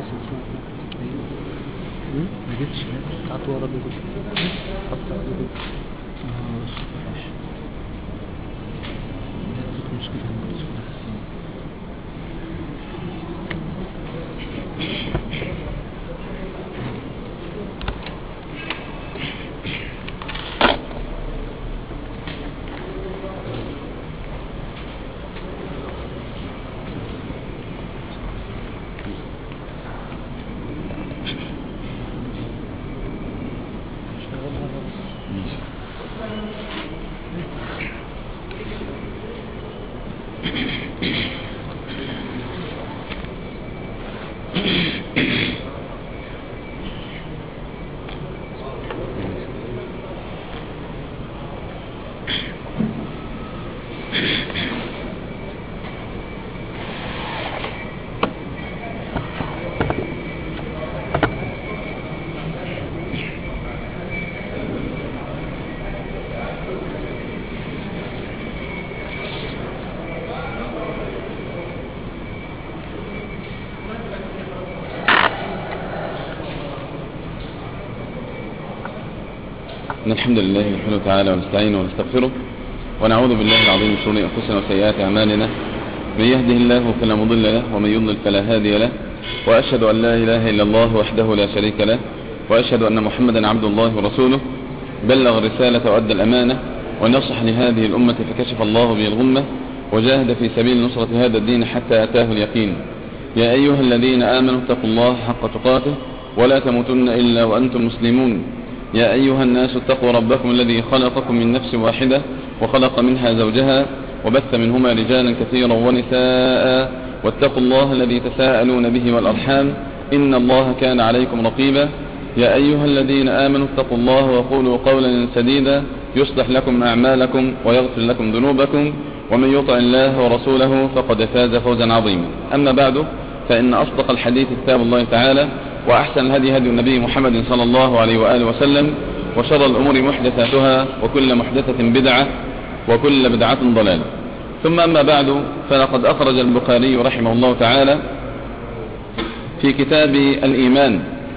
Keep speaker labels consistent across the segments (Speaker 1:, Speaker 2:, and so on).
Speaker 1: ما جبتش قطعت ورا دول قطع دول ماشي مشكلة
Speaker 2: الحمد لله نحمده تعالى ونستعينه ونستغفره ونعوذ بالله العظيم من شرور انفسنا وسيئات اعمالنا. من يهده الله فلا مضل له ومن يضلل فلا هادي له، واشهد ان لا اله الا الله وحده لا شريك له، واشهد ان محمدا عبد الله ورسوله بلغ الرسالة وادى الامانة ونصح لهذه الامة فكشف الله به الغمة وجاهد في سبيل نصرة هذا الدين حتى اتاه اليقين. يا ايها الذين امنوا اتقوا الله حق تقاته ولا تموتن الا وانتم مسلمون. يا أيها الناس اتقوا ربكم الذي خلقكم من نفس واحدة وخلق منها زوجها وبث منهما رجالا كثيرا ونساء، واتقوا الله الذي تساءلون به والأرحام إن الله كان عليكم رقيبا. يا أيها الذين آمنوا اتقوا الله وقولوا قولا سديدا يصلح لكم أعمالكم ويغفر لكم ذنوبكم، ومن يطع الله ورسوله فقد فاز فوزا عظيما. أما بعد، فإن أصدق الحديث كتاب الله تعالى، وأحسن الهدي هدي النبي محمد صلى الله عليه وآله وسلم، وشر الأمور محدثاتها وكل محدثة بدعة وكل بدعة ضلالة. ثم أما بعد، فلقد أخرج البخاري رحمه الله تعالى في كتاب الإيمان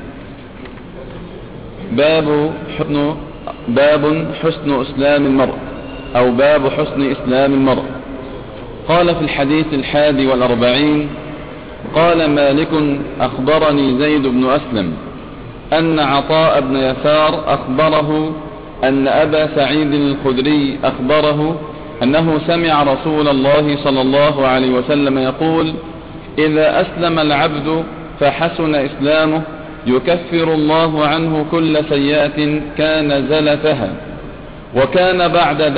Speaker 2: باب حسن إسلام المرء، أو باب حسن إسلام المرء. قال في الحديث 41: قال مالك: أخبرني زيد بن أسلم أن عطاء بن يسار أخبره أن أبا سعيد الخدري أخبره أنه سمع رسول الله صلى الله عليه وسلم يقول: إذا أسلم العبد فحسن إسلامه يكفر الله عنه كل سيئة كان زلفها، وكان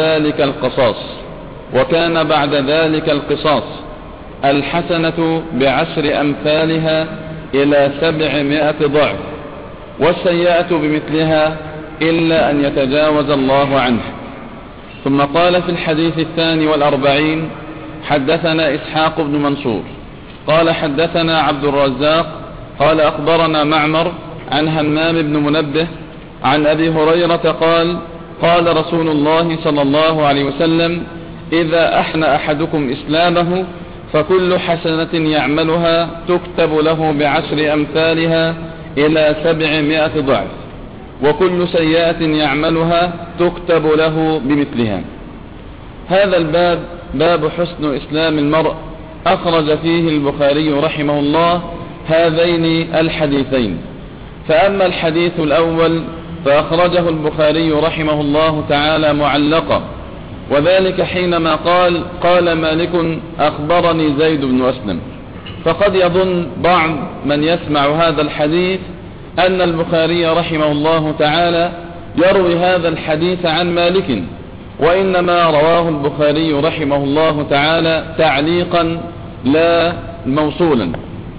Speaker 2: بعد ذلك القصاص الحسنة ب10 أمثالها إلى 700 ضعف، والسيئة بمثلها إلا أن يتجاوز الله عنه. ثم قال في الحديث 42: حدثنا إسحاق بن منصور قال حدثنا عبد الرزاق قال أخبرنا معمر عن همام بن منبه عن أبي هريرة قال: قال رسول الله صلى الله عليه وسلم: إذا أحن أحدكم إسلامه فكل حسنة يعملها تكتب له ب10 أمثالها إلى 700 ضعف، وكل سيئة يعملها تكتب له بمثلها. هذا الباب باب حسن إسلام المرء، أخرج فيه البخاري رحمه الله هذين الحديثين. فأما الحديث الأول فأخرجه البخاري رحمه الله تعالى معلقا، وذلك حينما قال مالك: أخبرني زيد بن أسلم. فقد يظن بعض من يسمع هذا الحديث أن البخاري رحمه الله تعالى يروي هذا الحديث عن مالك، وإنما رواه البخاري رحمه الله تعالى تعليقا لا موصولا.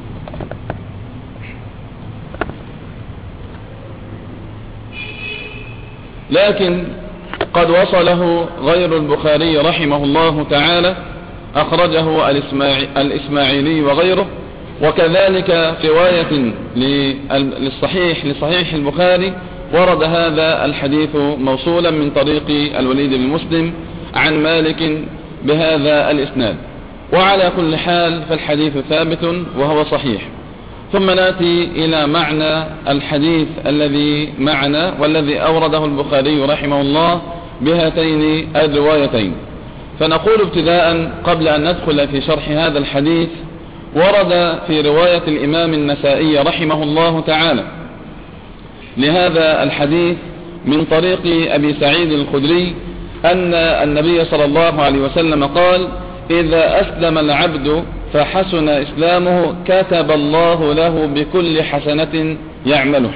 Speaker 2: لكن قد وصله غير البخاري رحمه الله تعالى، أخرجه الإسماعيلي وغيره، وكذلك في رواية لصحيح البخاري ورد هذا الحديث موصولا من طريق الوليد بن مسلم عن مالك بهذا الإسناد. وعلى كل حال فالحديث ثابت وهو صحيح. ثم نأتي إلى معنى الحديث الذي معنا والذي أورده البخاري رحمه الله بهاتين الروايتين. فنقول ابتداء قبل أن ندخل في شرح هذا الحديث: ورد في رواية الإمام النسائي رحمه الله تعالى لهذا الحديث من طريق أبي سعيد الخدري أن النبي صلى الله عليه وسلم قال: إذا أسلم العبد فحسن إسلامه كتب الله له بكل حسنة يعمله.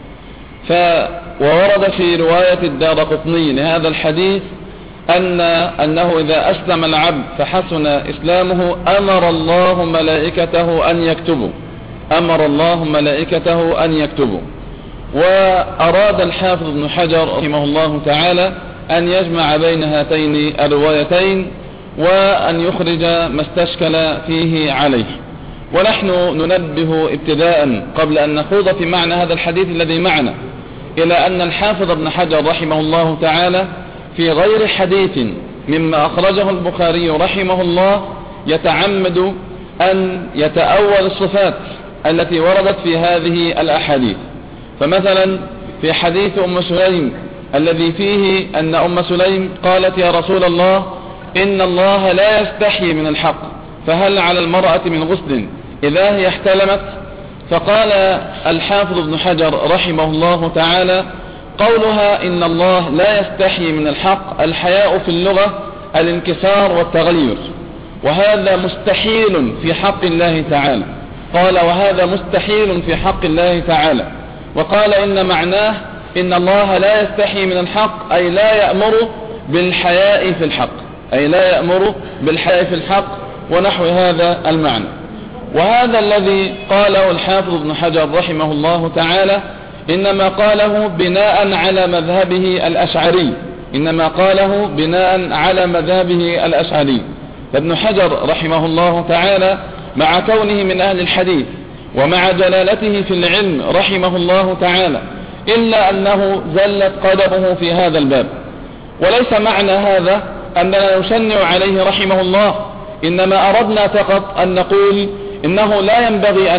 Speaker 2: وورد في رواية الدارقطني لهذا الحديث أنه إذا أسلم العبد فحسن إسلامه أمر الله ملائكته أن يكتبوا. وأراد الحافظ ابن حجر رحمه الله تعالى أن يجمع بين هاتين الروايتين وأن يخرج ما استشكل فيه عليه. ونحن ننبه ابتداء قبل أن نخوض في معنى هذا الحديث الذي معنا إلى أن الحافظ ابن حجر رحمه الله تعالى في غير حديث مما أخرجه البخاري رحمه الله يتعمد أن يتأول الصفات التي وردت في هذه الأحاديث. فمثلا في حديث أم سليم الذي فيه أن أم سليم قالت: يا رسول الله، إن الله لا يستحي من الحق، فهل على المرأة من غسل إذا هي احتلمت؟ فقال الحافظ ابن حجر رحمه الله تعالى: قولها إن الله لا يستحي من الحق، الحياء في اللغة الانكسار والتغير، وهذا مستحيل في حق الله تعالى. قال: وهذا مستحيل في حق الله تعالى. وقال: إن معناه إن الله لا يستحي من الحق أي لا يأمر بالحياء في الحق، ونحو هذا المعنى. وهذا الذي قاله الحافظ ابن حجر رحمه الله تعالى إنما قاله بناء على مذهبه الأشعري. فابن حجر رحمه الله تعالى مع كونه من أهل الحديث ومع جلالته في العلم رحمه الله تعالى إلا أنه زلت قدمه في هذا الباب. وليس معنى هذا أننا نشنع عليه رحمه الله، إنما أردنا فقط أن نقول إنه لا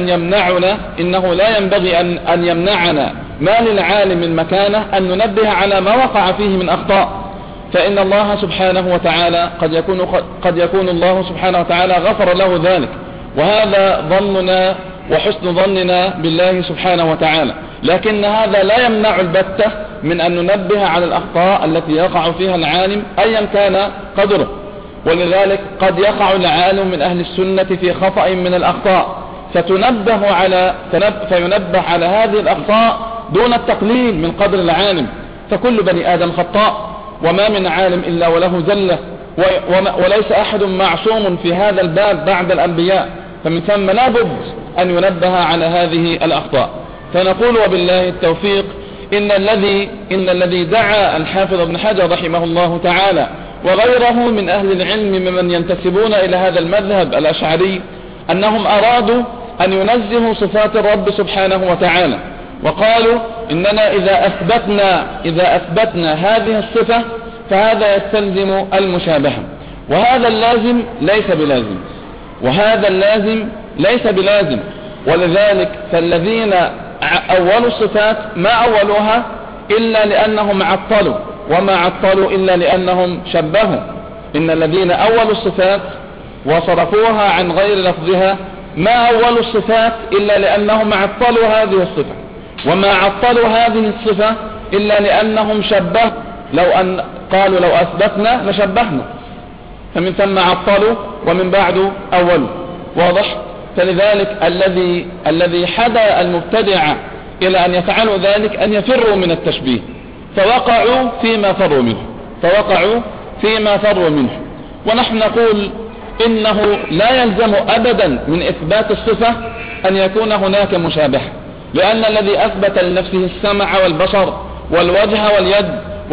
Speaker 2: ينبغي أن يمنعنا ما للعالم من مكانه أن ننبه على ما وقع فيه من أخطاء. فإن الله سبحانه وتعالى قد يكون الله سبحانه وتعالى غفر له ذلك، وهذا ظننا وحسن ظننا بالله سبحانه وتعالى. لكن هذا لا يمنع البتة من أن ننبه على الأخطاء التي يقع فيها العالم أيا كان قدره. ولذلك قد يقع العالم من أهل السنة في خطأ من الأخطاء فينبه على هذه الأخطاء دون التقليل من قدر العالم. فكل بني آدم خطاء، وما من عالم إلا وله زلة، وليس أحد معصوم في هذا الباب بعد الأنبياء. فمن ثم لا بد أن ينبه على هذه الأخطاء. فنقول وبالله التوفيق إن الذي دعا الحافظ ابن حجر رحمه الله تعالى وغيره من أهل العلم ممن ينتسبون إلى هذا المذهب الأشعري أنهم أرادوا أن ينزهوا صفات الرب سبحانه وتعالى، وقالوا إننا إذا أثبتنا هذه الصفة فهذا يستلزم المشابهة، وهذا اللازم ليس بلازم. ولذلك فالذين أولوا الصفات ما أولوها إلا لأنهم عطلوا، وما عطلوا إلا لأنهم شبهوا. إن الذين أولوا الصفات وصرفوها عن غير لفظها ما أولوا الصفات إلا لأنهم عطلوا هذه الصفة، وما عطلوا هذه الصفة إلا لأنهم شبهوا. قالوا لو أثبتنا لشبهنا، فمن ثم عطلوا ومن بعد أولوا. واضح؟ فلذلك الذي حدا المبتدع إلى أن يفعلوا ذلك أن يفروا من التشبيه، فوقعوا فيما فروا منه. ونحن نقول إنه لا يلزم أبدا من إثبات الصفة أن يكون هناك مشابهة، لأن الذي أثبت لنفسه السمع والبصر والوجه واليد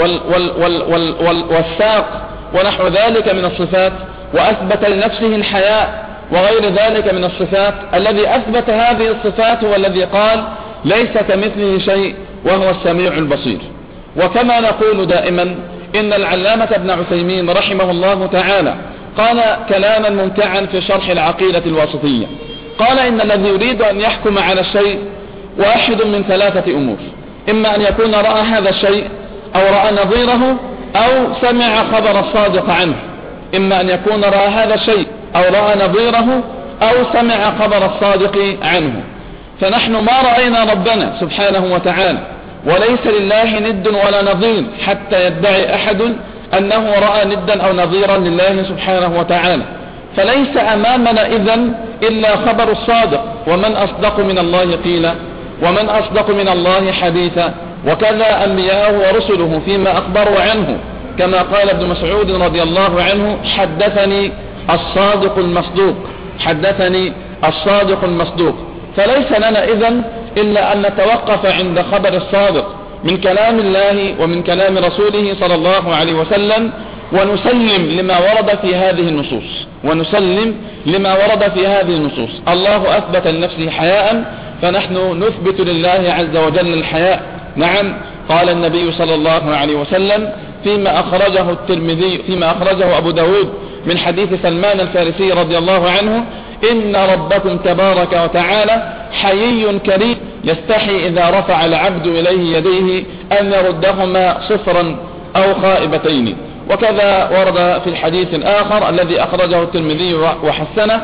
Speaker 2: والساق ونحو ذلك من الصفات، وأثبت لنفسه الحياء وغير ذلك من الصفات، الذي أثبت هذه الصفات هو الذي قال ليس كمثله شيء وهو السميع البصير. وكما نقول دائما إن العلامة ابن عثيمين رحمه الله تعالى قال كلاما ممتعا في شرح العقيدة الواسطية، قال إن الذي يريد أن يحكم على الشيء واحد من ثلاثة أمور: إما أن يكون رأى هذا الشيء أو رأى نظيره أو سمع خبر الصادق عنه. إما أن يكون رأى هذا الشيء أو رأى نظيره أو سمع خبر الصادق عنه. فنحن ما رأينا ربنا سبحانه وتعالى، وليس لله ند ولا نظير حتى يدعي أحد أنه رأى ندا أو نظيرا لله سبحانه وتعالى. فليس أمامنا إذن إلا خبر الصادق، ومن أصدق من الله قيلا ومن أصدق من الله حديثا. وكذا أنبياءه ورسله فيما أخبروا عنه، كما قال ابن مسعود رضي الله عنه: حدثني الصادق المصدوق، حدثني الصادق المصدوق. فليس لنا إذن إلا أن نتوقف عند خبر الصادق من كلام الله ومن كلام رسوله صلى الله عليه وسلم، ونسلم لما ورد في هذه النصوص، ونسلم لما ورد في هذه النصوص. الله أثبت لنفسه حياء، فنحن نثبت لله عز وجل الحياء. نعم، قال النبي صلى الله عليه وسلم فيما أخرجه الترمذي، فيما أخرجه أبو داود من حديث سلمان الفارسي رضي الله عنه: إن ربكم تبارك وتعالى حيي كريم يستحي إذا رفع العبد إليه يديه أن يردهما صفرا أو خائبتين. وكذا ورد في الحديث الآخر الذي أخرجه الترمذي وحسنه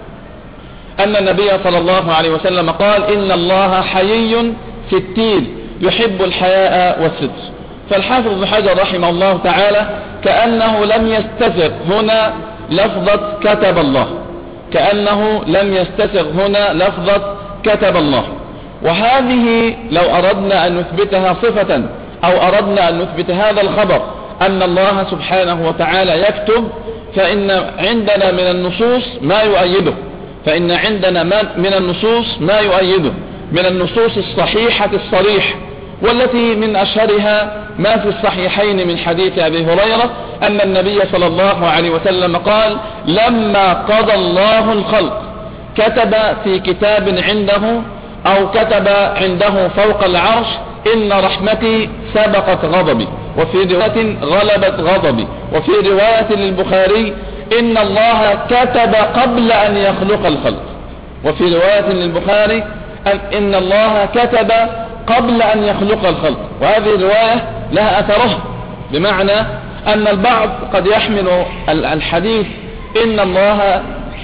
Speaker 2: أن النبي صلى الله عليه وسلم قال: إن الله حيي ستير يحب الحياء والستر. فالحافظ ابن حجر رحمه الله تعالى كأنه لم يستثر هنا لفظة كتب الله، كأنه لم يستثر هنا لفظة كتب الله. وهذه لو أردنا أن نثبتها صفة أو أردنا أن نثبت هذا الخبر أن الله سبحانه وتعالى يكتب، فإن عندنا من النصوص ما يؤيده، فإن عندنا من النصوص ما يؤيده من النصوص الصحيحة الصريح، والتي من أشهرها ما في الصحيحين من حديث أبي هريرة أن النبي صلى الله عليه وسلم قال: لما قضى الله الخلق كتب في كتاب عنده أو كتب عنده فوق العرش: إن رحمتي سبقت غضبي، وفي رواية غلبت غضبي، وفي رواية للبخاري: إن الله كتب قبل أن يخلق الخلق، وفي رواية للبخاري: إن الله كتب قبل أن يخلق الخلق. وهذه الرواية لها أثره، بمعنى أن البعض قد يحمل الحديث إن الله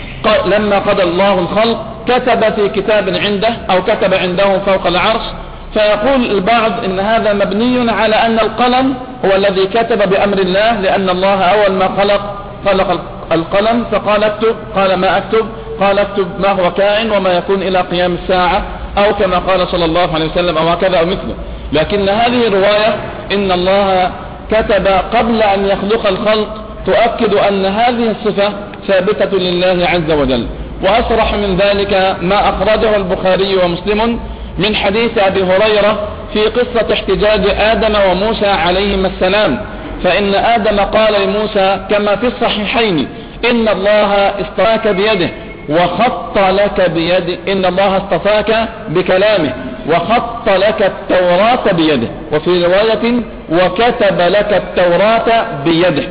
Speaker 2: لما قضى الله الخلق كتب في كتاب عنده أو كتب عنده فوق العرش، فيقول البعض إن هذا مبني على أن القلم هو الذي كتب بأمر الله، لأن الله أول ما خلق القلم فقال اكتب، قال ما أكتب؟ قال اكتب ما هو كائن وما يكون إلى قيام الساعة، أو كما قال صلى الله عليه وسلم أو هكذا أو مثله. لكن هذه الرواية إن الله كتب قبل أن يخلق الخلق تؤكد أن هذه الصفة ثابتة لله عز وجل. وأصرح من ذلك ما أخرجه البخاري ومسلم من حديث أبي هريرة في قصة احتجاج آدم وموسى عليهما السلام، فإن آدم قال لموسى كما في الصحيحين: إن الله اصطفاك بيده وخط لك بيده، إن الله اصطفاك بكلامه وخط لك التوراة بيده، وفي رواية: وكتب لك التوراة بيده.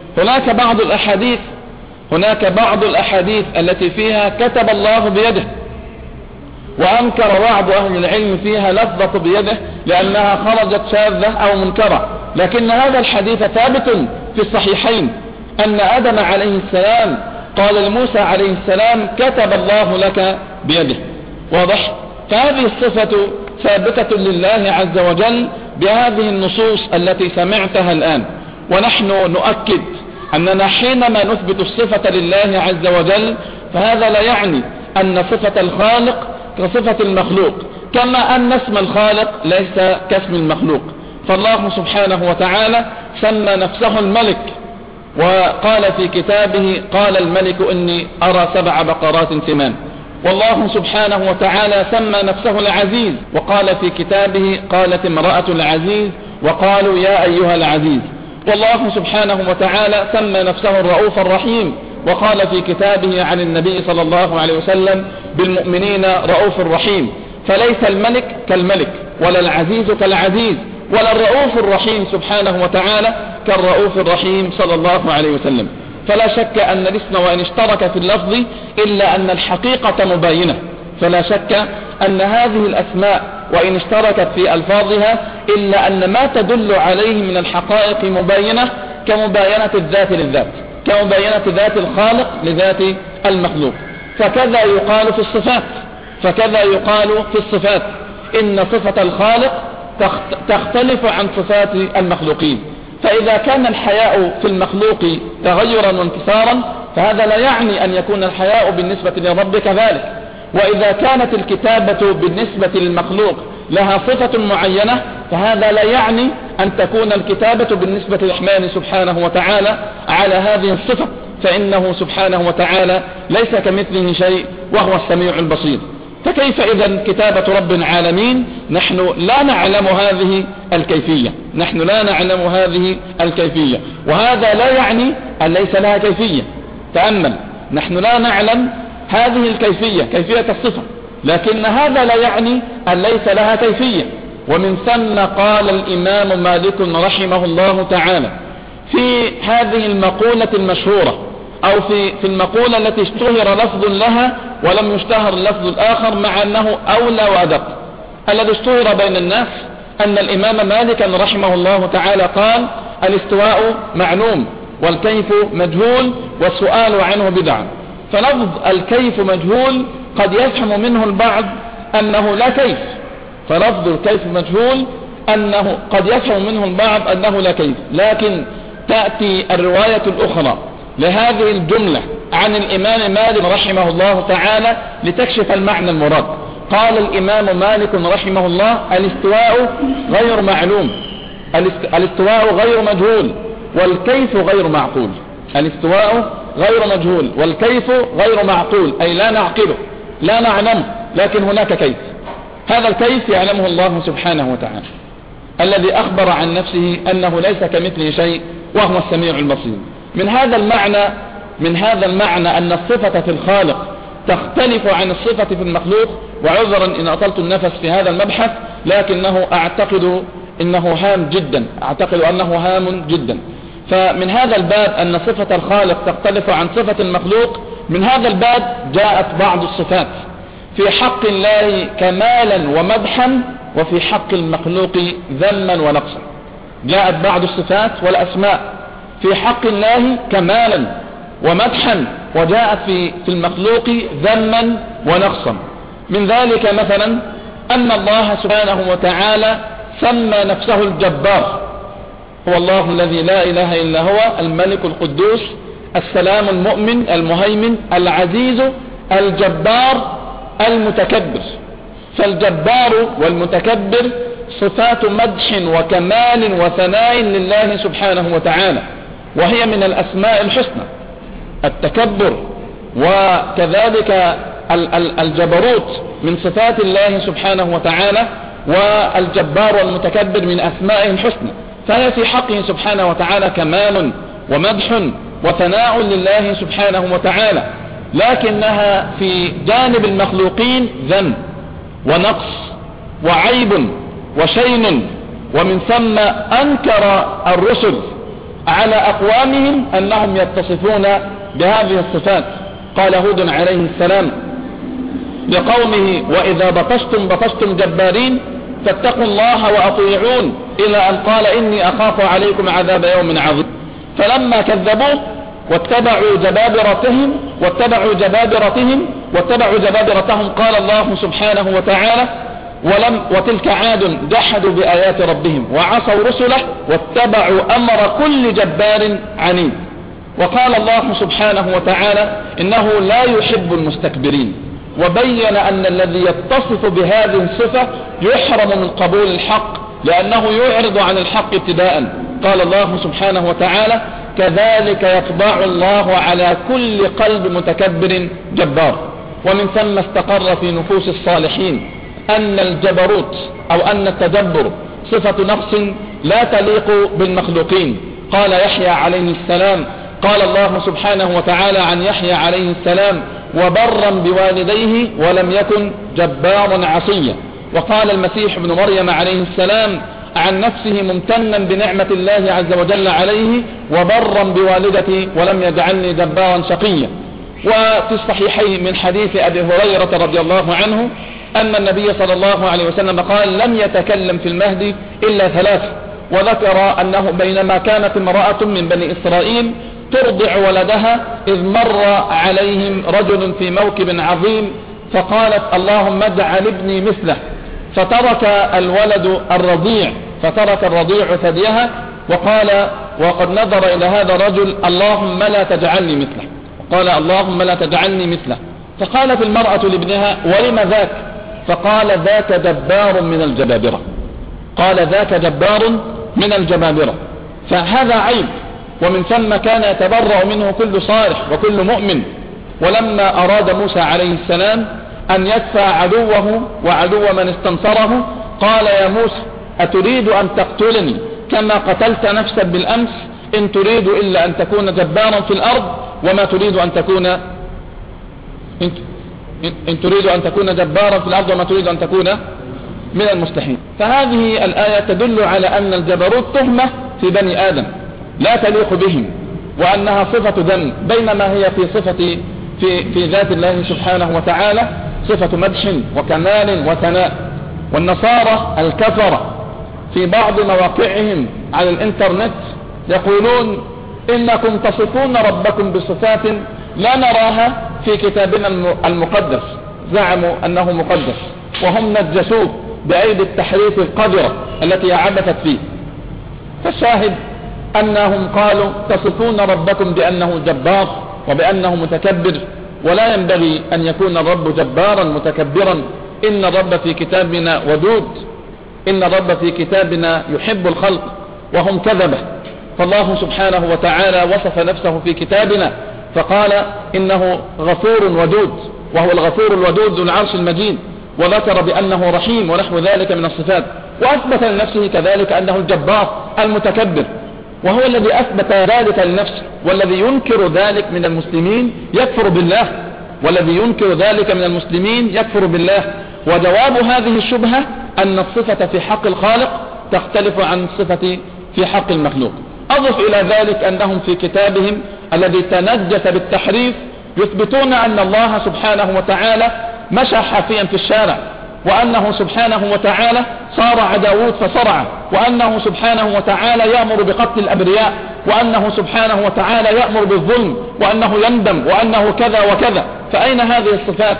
Speaker 2: هناك بعض الأحاديث التي فيها كتب الله بيده، وأنكر بعض أهل العلم فيها لفظة بيده لأنها خرجت شاذة أو منكرة. لكن هذا الحديث ثابت في الصحيحين أن آدم عليه السلام قال لموسى عليه السلام: كتب الله لك بيده. واضح؟ فهذه الصفة ثابتة لله عز وجل بهذه النصوص التي سمعتها الآن. ونحن نؤكد أننا حينما نثبت الصفة لله عز وجل فهذا لا يعني أن صفة الخالق كصفة المخلوق، كما أن اسم الخالق ليس كاسم المخلوق. فالله سبحانه وتعالى سمى نفسه الملك، وقال في كتابه: قال الملك إني أرى 7 بقرات سمان. والله سبحانه وتعالى سمى نفسه العزيز، وقال في كتابه: قالت امرأة العزيز وقالوا يا أيها العزيز. والله سبحانه وتعالى سمى نفسه الرؤوف الرحيم، وقال في كتابه عن النبي صلى الله عليه وسلم: بالمؤمنين رؤوف رحيم. فليس الملك كالملك، ولا العزيز كالعزيز، ولا الرؤوف الرحيم سبحانه وتعالى كالرؤوف الرحيم صلى الله عليه وسلم. فلا شك أن الاسم وإن اشترك في اللفظ إلا أن الحقيقة مباينة، فلا شك أن هذه الأسماء وإن اشتركت في ألفاظها إلا أن ما تدل عليه من الحقائق مباينة، كمباينة الذات للذات، كمباينة ذات الخالق لذات المخلوق. فكذا يقال في الصفات، فكذا يقال في الصفات إن صفة الخالق تختلف عن صفات المخلوقين. فإذا كان الحياء في المخلوق تغيرا وانكسارا فهذا لا يعني أن يكون الحياء بالنسبة للرب كذلك. وإذا كانت الكتابة بالنسبة للمخلوق لها صفة معينة فهذا لا يعني أن تكون الكتابة بالنسبة للرحمن سبحانه وتعالى على هذه الصفة، فإنه سبحانه وتعالى ليس كمثله شيء وهو السميع البصير. فكيف إذن كتابة رب العالمين نحن لا نعلم هذه الكيفية، نحن لا نعلم هذه الكيفية، وهذا لا يعني أن ليس لها كيفية. تأمل، نحن لا نعلم هذه الكيفية، كيفية الصفة، لكن هذا لا يعني أن ليس لها كيفية. ومن ثم قال الإمام مالك رحمه الله تعالى في هذه المقولة المشهورة، أو في المقولة التي اشتهر لفظ لها ولم يشتهر اللفظ الآخر مع أنه أولى وأدق، الذي اشتهر بين الناس أن الإمام مالك رحمه الله تعالى قال الاستواء معلوم والكيف مجهول والسؤال عنه بدعة. فلفظ الكيف مجهول قد يفهم منه البعض أنه لا كيف، فلفظ الكيف مجهول أنه قد يفهم منه البعض أنه لا كيف، لكن تأتي الرواية الأخرى لهذه الجملة عن الإمام مالك رحمه الله تعالى لتكشف المعنى المراد. قال الإمام مالك رحمه الله الاستواء غير معلوم، الاستواء غير مجهول والكيف غير معقول، الاستواء غير مجهول والكيف غير معقول، أي لا نعقله لا نعلمه، لكن هناك كيف. هذا الكيف يعلمه الله سبحانه وتعالى الذي أخبر عن نفسه أنه ليس كمثله شيء وهو السميع البصير. من هذا المعنى أن الصفة في الخالق تختلف عن الصفة في المخلوق. وعذرا إن أطلت النفس في هذا المبحث، لكنه أعتقد أنه هام جدا، أعتقد أنه هام جدا. فمن هذا الباب أن صفة الخالق تختلف عن صفة المخلوق، من هذا الباب جاءت بعض الصفات في حق الله كمالا ومدحا، وفي حق المخلوق ذما ونقصا. جاءت بعض الصفات والأسماء في حق الله كمالا ومدحا، وجاءت في المخلوق ذما ونقصا. من ذلك مثلا أن الله سبحانه وتعالى سمى نفسه الجبار، هو الله الذي لا إله إلا هو الملك القدوس السلام المؤمن المهيمن العزيز الجبار المتكبر. فالجبار والمتكبر صفات مدح وكمال وثناء لله سبحانه وتعالى، وهي من الأسماء الحسنى. التكبر وكذلك الجبروت من صفات الله سبحانه وتعالى، والجبار والمتكبر من أسمائه الحسنى، فهي في حقه سبحانه وتعالى كمال ومدح وثناء لله سبحانه وتعالى، لكنها في جانب المخلوقين ذم ونقص وعيب وشين. ومن ثم أنكر الرسل على أقوامهم أنهم يتصفون بهذه الصفات. قال هود عليه السلام لقومه وإذا بطشتم بطشتم جبارين فاتقوا الله وأطيعون، إلى أن قال إني أخاف عليكم عذاب يوم عظيم. فلما كذبوه واتبعوا جبابرتهم قال الله سبحانه وتعالى وتلك عاد جحدوا بآيات ربهم وعصوا رسله واتبعوا أمر كل جبار عنيد. وقال الله سبحانه وتعالى إنه لا يحب المستكبرين، وبين أن الذي يتصف بهذه الصفة يحرم من قبول الحق لأنه يعرض عن الحق ابتداء. قال الله سبحانه وتعالى كذلك يطبع الله على كل قلب متكبر جبار. ومن ثم استقر في نفوس الصالحين أن الجبروت أو أن التجبر صفة نقص لا تليق بالمخلوقين. قال يحيى عليه السلام، قال الله سبحانه وتعالى عن يحيى عليه السلام وبرا بوالديه ولم يكن جبارا عصيا. وقال المسيح ابن مريم عليه السلام عن نفسه ممتنا بنعمة الله عز وجل عليه وبرا بوالدتي ولم يجعلني جبارا شقيا. وفي الصحيحين من حديث أبي هريرة رضي الله عنه أن النبي صلى الله عليه وسلم قال لم يتكلم في المهد إلا ثلاث. وذكر أنه بينما كانت امرأة من بني إسرائيل ترضع ولدها إذ مر عليهم رجل في موكب عظيم فقالت اللهم اجعل ابني مثله، فترك الولد الرضيع ثديها وقال وقد نظر إلى هذا الرجل اللهم لا تجعلني مثله، قال اللهم لا تجعلني مثله. فقالت المرأة لابنها ولم ذاك؟ فقال ذاك جبار من الجبابرة، قال ذاك جبار من الجبابرة. فهذا عيب، ومن ثم كان يتبرأ منه كل صالح وكل مؤمن. ولما أراد موسى عليه السلام أن يدفع عدوه وعدو من استنصره قال يا موسى أتريد أن تقتلني كما قتلت نفسا بالأمس؟ إن تريد إلا أن تكون جبارا في الأرض وما تريد أن تكون إن تريد أن تكون جبارا في الأرض وما تريد أن تكون من المستحيل. فهذه الآية تدل على أن الجبروت تهمة في بني آدم لا تليق بهم، وأنها صفة ذم، بينما هي في ذات الله سبحانه وتعالى صفة مدح وكمال وثناء. والنصارى الكفرة في بعض مواقعهم على الانترنت يقولون إنكم تصفون ربكم بصفات لا نراها في كتابنا المقدس، زعموا أنه مقدس وهم نجسوه بأيدي التحريف القذرة التي عبثت فيه. فالشاهد أنهم قالوا تصفون ربكم بأنه جبار وبأنه متكبر، ولا ينبغي أن يكون الرب جبارا متكبرا. إن الرب في كتابنا ودود، إن الرب في كتابنا يحب الخلق وهم كذبة. فالله سبحانه وتعالى وصف نفسه في كتابنا فقال إنه غفور ودود، وهو الغفور الودود ذو العرش المجيد، وذكر بأنه رحيم ونحو ذلك من الصفات. وأثبت لنفسه كذلك أنه الجبار المتكبر، وهو الذي أثبت ذلك لنفسه. والذي ينكر ذلك من المسلمين يكفر بالله، والذي ينكر ذلك من المسلمين يكفر بالله. وجواب هذه الشبهة أن الصفة في حق الخالق تختلف عن الصفة في حق المخلوق. أضف إلى ذلك أنهم في كتابهم الذي تنجس بالتحريف يثبتون أن الله سبحانه وتعالى مشى حافيا في الشارع، وأنه سبحانه وتعالى صار داود فصرع، وأنه سبحانه وتعالى يأمر بقتل الأبرياء، وأنه سبحانه وتعالى يأمر بالظلم، وأنه يندم، وأنه كذا وكذا. فأين هذه الصفات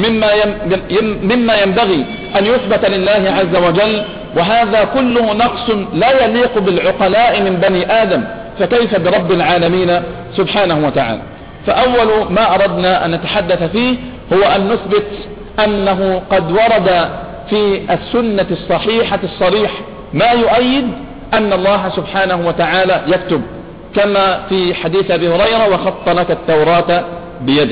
Speaker 2: مما ينبغي أن يثبت لله عز وجل؟ وهذا كله نقص لا يليق بالعقلاء من بني آدم، فكيف برب العالمين سبحانه وتعالى؟ فأول ما أردنا أن نتحدث فيه هو أن نثبت أنه قد ورد في السنة الصحيحة الصريح ما يؤيد أن الله سبحانه وتعالى يكتب، كما في حديث أبي هريرة وخط لك التوراة بيده،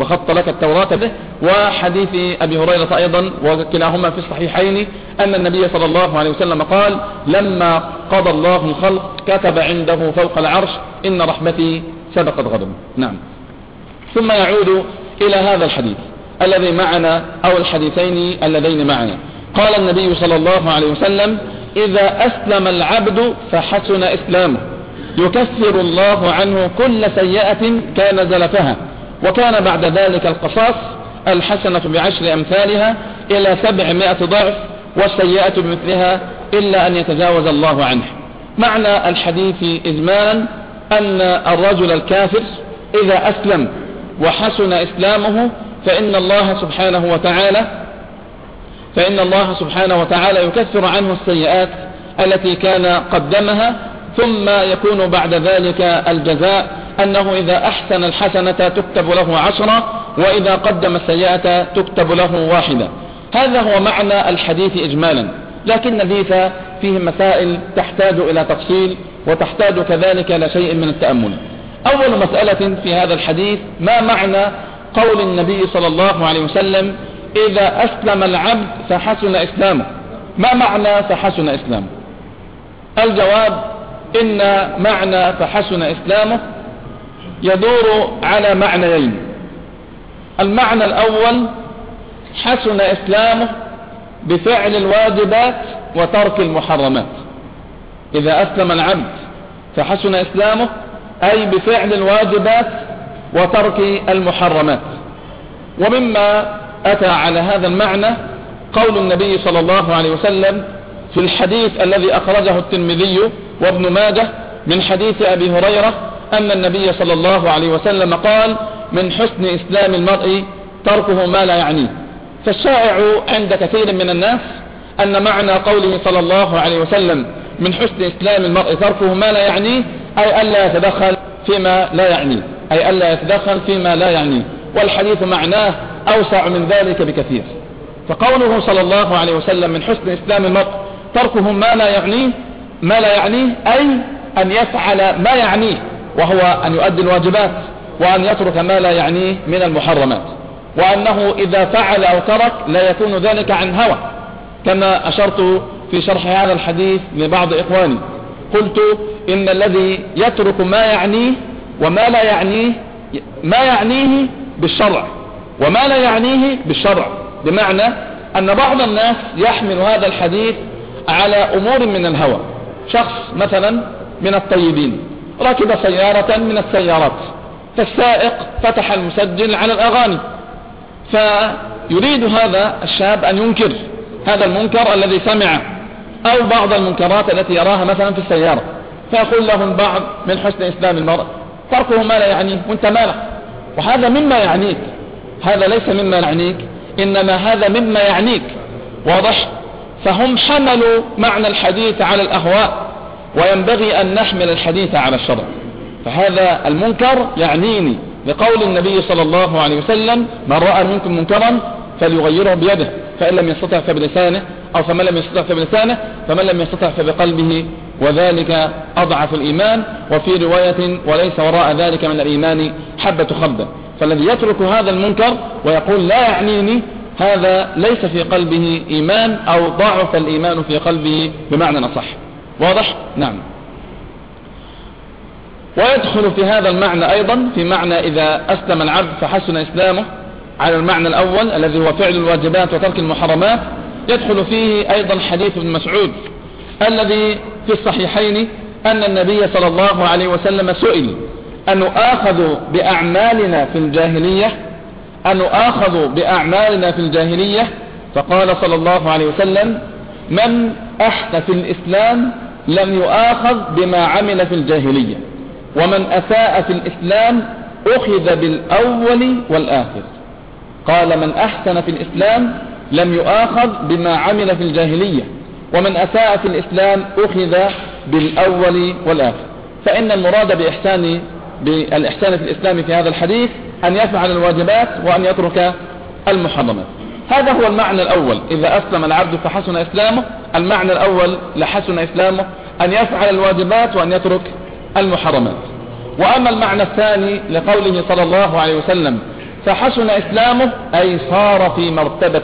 Speaker 2: وحديث أبي هريرة أيضا وكلاهما في الصحيحين أن النبي صلى الله عليه وسلم قال لما قضى الله الخلق كتب عنده فوق العرش إن رحمتي سبقت غضبي. نعم. ثم يعود إلى هذا الحديث الذي معنا أو الحديثين اللذين معنا. قال النبي صلى الله عليه وسلم إذا أسلم العبد فحسن إسلامه يكفر الله عنه كل سيئة كان زلفها، وكان بعد ذلك القصاص الحسنة بعشر أمثالها إلى 700 ضعف، والسيئة بمثلها إلا أن يتجاوز الله عنه. معنى الحديث إجمالا أن الرجل الكافر إذا أسلم وحسن إسلامه فإن الله سبحانه وتعالى يكفر عنه السيئات التي كان قدمها، ثم يكون بعد ذلك الجزاء أنه إذا أحسن الحسنة تكتب له 10، وإذا قدم السيئة تكتب له 1. هذا هو معنى الحديث إجمالا، لكن الحديث فيه مسائل تحتاج إلى تفصيل وتحتاج كذلك إلى شيء من التأمل. أول مسألة في هذا الحديث ما معنى قول النبي صلى الله عليه وسلم إذا أسلم العبد فحسن إسلامه؟ ما معنى فحسن إسلامه؟ الجواب إن معنى فحسن إسلامه يدور على معنيين. المعنى الأول حسن إسلامه بفعل الواجبات وترك المحرمات، إذا أسلم العبد فحسن إسلامه أي بفعل الواجبات وترك المحرمات. ومما أتى على هذا المعنى قول النبي صلى الله عليه وسلم في الحديث الذي أخرجه الترمذي وابن ماجه من حديث أبي هريرة أن النبي صلى الله عليه وسلم قال: من حسن إسلام المرء تركه ما لا يعنيه. فالشائع عند كثير من الناس أن معنى قوله صلى الله عليه وسلم من حسن إسلام المرء تركه ما لا يعنيه أي ألا يتدخل فيما لا يعنيه، أي ألا يتدخل فيما لا يعنيه، والحديث معناه أوسع من ذلك بكثير. فقوله صلى الله عليه وسلم من حسن إسلام المرء تركه ما لا يعنيه أي أن يفعل ما يعنيه، وهو أن يؤدي الواجبات، وأن يترك ما لا يعنيه من المحرمات، وأنه إذا فعل أو ترك لا يكون ذلك عن هوى، كما أشرت في شرح هذا الحديث لبعض إخواني، قلت إن الذي يترك ما يعنيه وما لا يعنيه، ما يعنيه بالشرع وما لا يعنيه بالشرع، بمعنى أن بعض الناس يحمل هذا الحديث على أمور من الهوى. شخص مثلا من الطيبين ركب سيارة من السيارات، فالسائق فتح المسجل على الأغاني، فيريد هذا الشاب أن ينكر هذا المنكر الذي سمع أو بعض المنكرات التي يراها مثلا في السيارة، فيقول له البعض من حسن إسلام المرء تركه ما لا يعنيه، وانت مالك، وهذا مما يعنيك، هذا ليس مما يعنيك، إنما هذا مما يعنيك. واضح؟ فهم حملوا معنى الحديث على الأهواء، وينبغي أن نحمل الحديث على الشرع. فهذا المنكر يعنيني لقول النبي صلى الله عليه وسلم: من رأى منكم منكرا فليغيره بيده، فإن لم يستطع فبلسانه، أو فمن لم يستطع فبلسانه، فمن لم يستطع فبقلبه، وذلك أضعف الإيمان. وفي رواية: وليس وراء ذلك من الإيمان حبة خردل. فالذي يترك هذا المنكر ويقول لا يعنيني، هذا ليس في قلبه إيمان، أو ضعف الإيمان في قلبه بمعنى أصح. واضح؟ نعم. ويدخل في هذا المعنى أيضا في معنى إذا أسلم العبد فحسن إسلامه، على المعنى الأول الذي هو فعل الواجبات وترك المحرمات، يدخل فيه أيضا حديث ابن مسعود الذي في الصحيحين أن النبي صلى الله عليه وسلم سئل: أنؤاخذ بأعمالنا في الجاهلية؟ فقال صلى الله عليه وسلم: من أحدث في الإسلام لم يؤاخذ بما عمل في الجاهلية، ومن أساء في الإسلام أخذ بالأول والآخر. قال: من أحسن في الإسلام لم يؤاخذ بما عمل في الجاهلية، ومن أساء في الإسلام أخذ بالأول والآخر. فإن المراد بالإحسان في الإسلام في هذا الحديث أن يفعل الواجبات وأن يترك المحرمات. هذا هو المعنى الأول: إذا أسلم العبد فحسن إسلامه. المعنى الأول لحسن إسلامه أن يفعل الواجبات وأن يترك المحرمات. وأما المعنى الثاني لقوله صلى الله عليه وسلم فحسن إسلامه، أي صار في مرتبة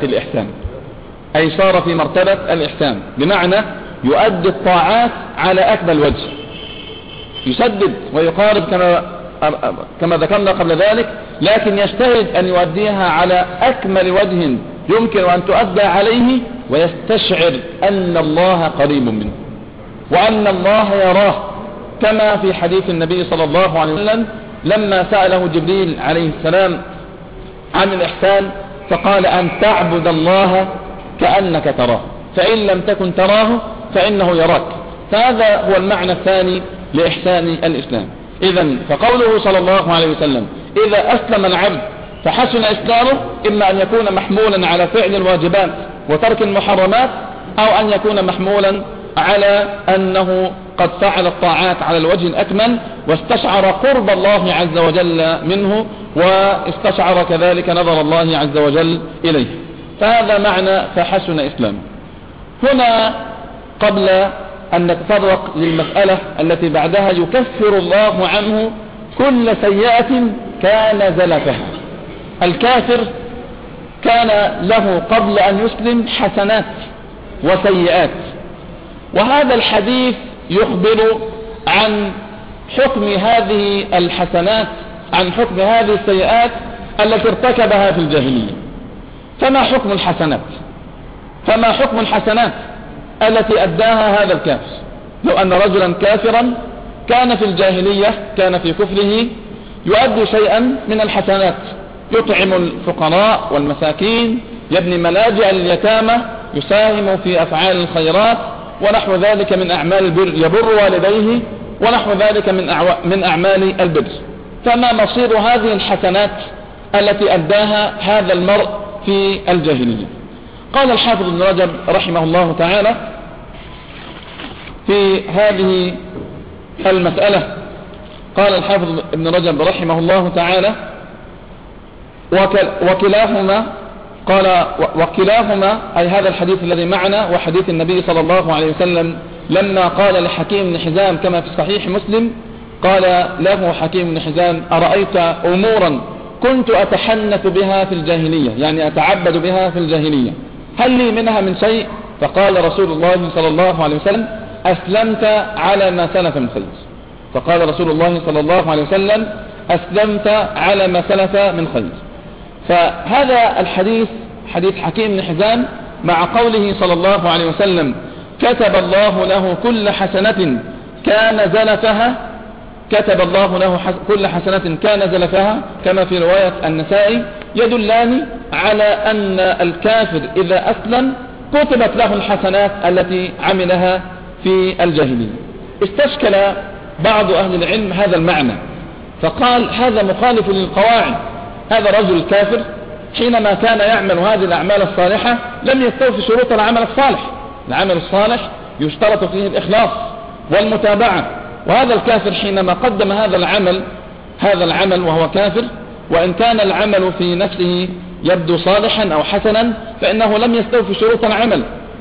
Speaker 2: الإحسان، بمعنى يؤدي الطاعات على أكمل وجه، يسدد ويقارب كما ذكرنا قبل ذلك، لكن يجتهد أن يؤديها على أكمل وجه يمكن أن تؤدى عليه، ويستشعر أن الله قريب منه وأن الله يراه، كما في حديث النبي صلى الله عليه وسلم لما سأله جبريل عليه السلام عن الإحسان فقال: أن تعبد الله كأنك تراه، فإن لم تكن تراه فإنه يراك. فهذا هو المعنى الثاني لإحسان الإسلام. إذن فقوله صلى الله عليه وسلم إذا أسلم العبد فحسن إسلامه، إما أن يكون محمولا على فعل الواجبات وترك المحرمات، أو أن يكون محمولا على أنه قد فعل الطاعات على الوجه الأكمل، واستشعر قرب الله عز وجل منه، واستشعر كذلك نظر الله عز وجل إليه. فهذا معنى فحسن إسلامه. هنا قبل أن نتطرق للمسألة التي بعدها: يكفر الله عنه كل سيئة كان زلفها. الكافر كان له قبل أن يسلم حسنات وسيئات، وهذا الحديث يخبر عن حكم هذه الحسنات، عن حكم هذه السيئات التي ارتكبها في الجاهلية. فما حكم الحسنات التي أداها هذا الكافر؟ لو أن رجلا كافرا كان في الجاهلية، كان في كفره يؤدي شيئا من الحسنات، يطعم الفقراء والمساكين، يبني ملاجئ لليتامى، يساهم في أفعال الخيرات ونحو ذلك من أعمال البر، يبر والديه ونحو ذلك من أعمال البر. فما مصير هذه الحسنات التي أداها هذا المرء في الجاهلية؟ قال الحافظ ابن رجب رحمه الله تعالى في هذه المسألة، قال الحافظ ابن رجب رحمه الله تعالى: وكلاهما أي هذا الحديث الذي معنا وحديث النبي صلى الله عليه وسلم لما قال لحكيم بن حزام كما في صحيح مسلم، قال له حكيم بن حزام: أرأيت أمورا كنت أتحنث بها في الجاهلية، يعني أتعبد بها في الجاهلية، هل لي منها من شيء؟ فقال رسول الله صلى الله عليه وسلم: أسلمت على ما سلف من خير. فقال رسول الله صلى الله عليه وسلم: أسلمت على ما سلف من خير. فهذا الحديث حديث حكيم بن حزام مع قوله صلى الله عليه وسلم: كتب الله له كل حسنة كان زلفها، كتب الله له كل حسنة كان زلفها كما في رواية النسائي، يدلان على أن الكافر إذا أسلم كتبت له الحسنات التي عملها في الجاهلية. استشكل بعض أهل العلم هذا المعنى فقال: هذا مخالف للقواعد، هذا رجل كافر حينما كان يعمل هذه الأعمال الصالحة لم يستوفي شروط العمل الصالح. العمل الصالح يشترط فيه الإخلاص والمتابعة، وهذا الكافر حينما قدم هذا العمل وهو كافر، وإن كان العمل في نفسه يبدو صالحا أو حسنا فإنه لم يستوفي شروط العمل.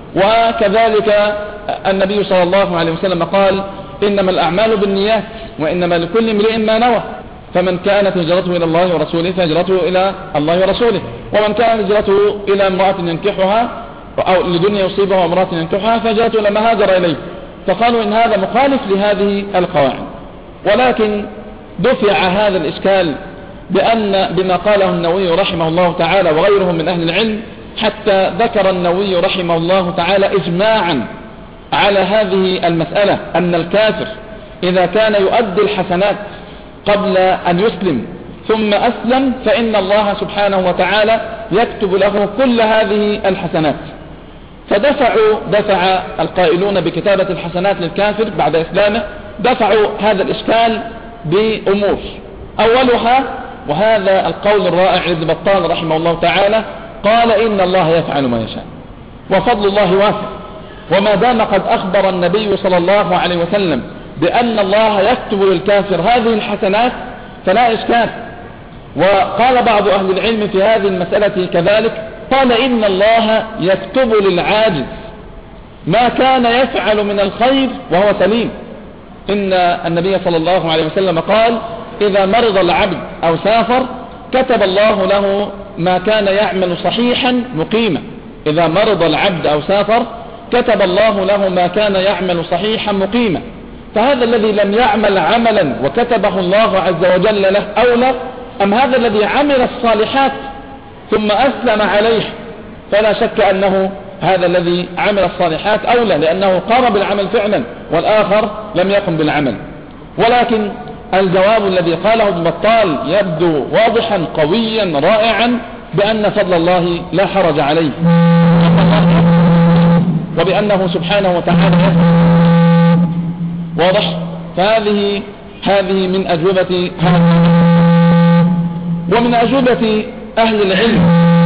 Speaker 2: وكذلك النبي صلى الله عليه وسلم قال: إنما الأعمال بالنيات وإنما لكل امرئ ما نوى، فمن كانت هجرته إلى الله ورسوله فهجرته إلى الله ورسوله، ومن كانت هجرته إلى امرأة ينكحها أو لدنيا يصيبها وامرأة ينكحها فهجرته إلى ما هاجر إليه. فقالوا إن هذا مخالف لهذه القواعد، ولكن دفع هذا الإشكال بما قاله النووي رحمه الله تعالى وغيره من أهل العلم، حتى ذكر النووي رحمه الله تعالى إجماعا على هذه المسألة أن الكافر إذا كان يؤدي الحسنات قبل أن يسلم ثم أسلم فإن الله سبحانه وتعالى يكتب له كل هذه الحسنات. دفع القائلون بكتابة الحسنات للكافر بعد إسلامه، دفعوا هذا الإشكال بأمور. أولها، وهذا القول الرائع لابن بطال رحمه الله تعالى، قال: إن الله يفعل ما يشاء وفضل الله واسع. وما دام قد أخبر النبي صلى الله عليه وسلم بأن الله يكتب للكافر هذه الحسنات فلا إشكال. وقال بعض أهل العلم في هذه المسألة كذلك، قال: إن الله يكتب للعاجز ما كان يفعل من الخير وهو سليم. إن النبي صلى الله عليه وسلم قال: إذا مرض العبد أو سافر كتب الله له ما كان يعمل صحيحا مقيما. إذا مرض العبد أو سافر كتب الله له ما كان يعمل صحيحا مقيما. فهذا الذي لم يعمل عملا وكتبه الله عز وجل له أولى أم هذا الذي عمل الصالحات ثم أسلم عليه؟ فلا شك أنه هذا الذي عمل الصالحات أولى، لأنه قام بالعمل فعلا والآخر لم يقم بالعمل. ولكن الجواب الذي قاله ابن بطال يبدو واضحا قويا رائعا بأن فضل الله لا حرج عليه، وبأنه سبحانه وتعالى واضح. فهذه من أجوبة ومن أجوبة أهل العلم.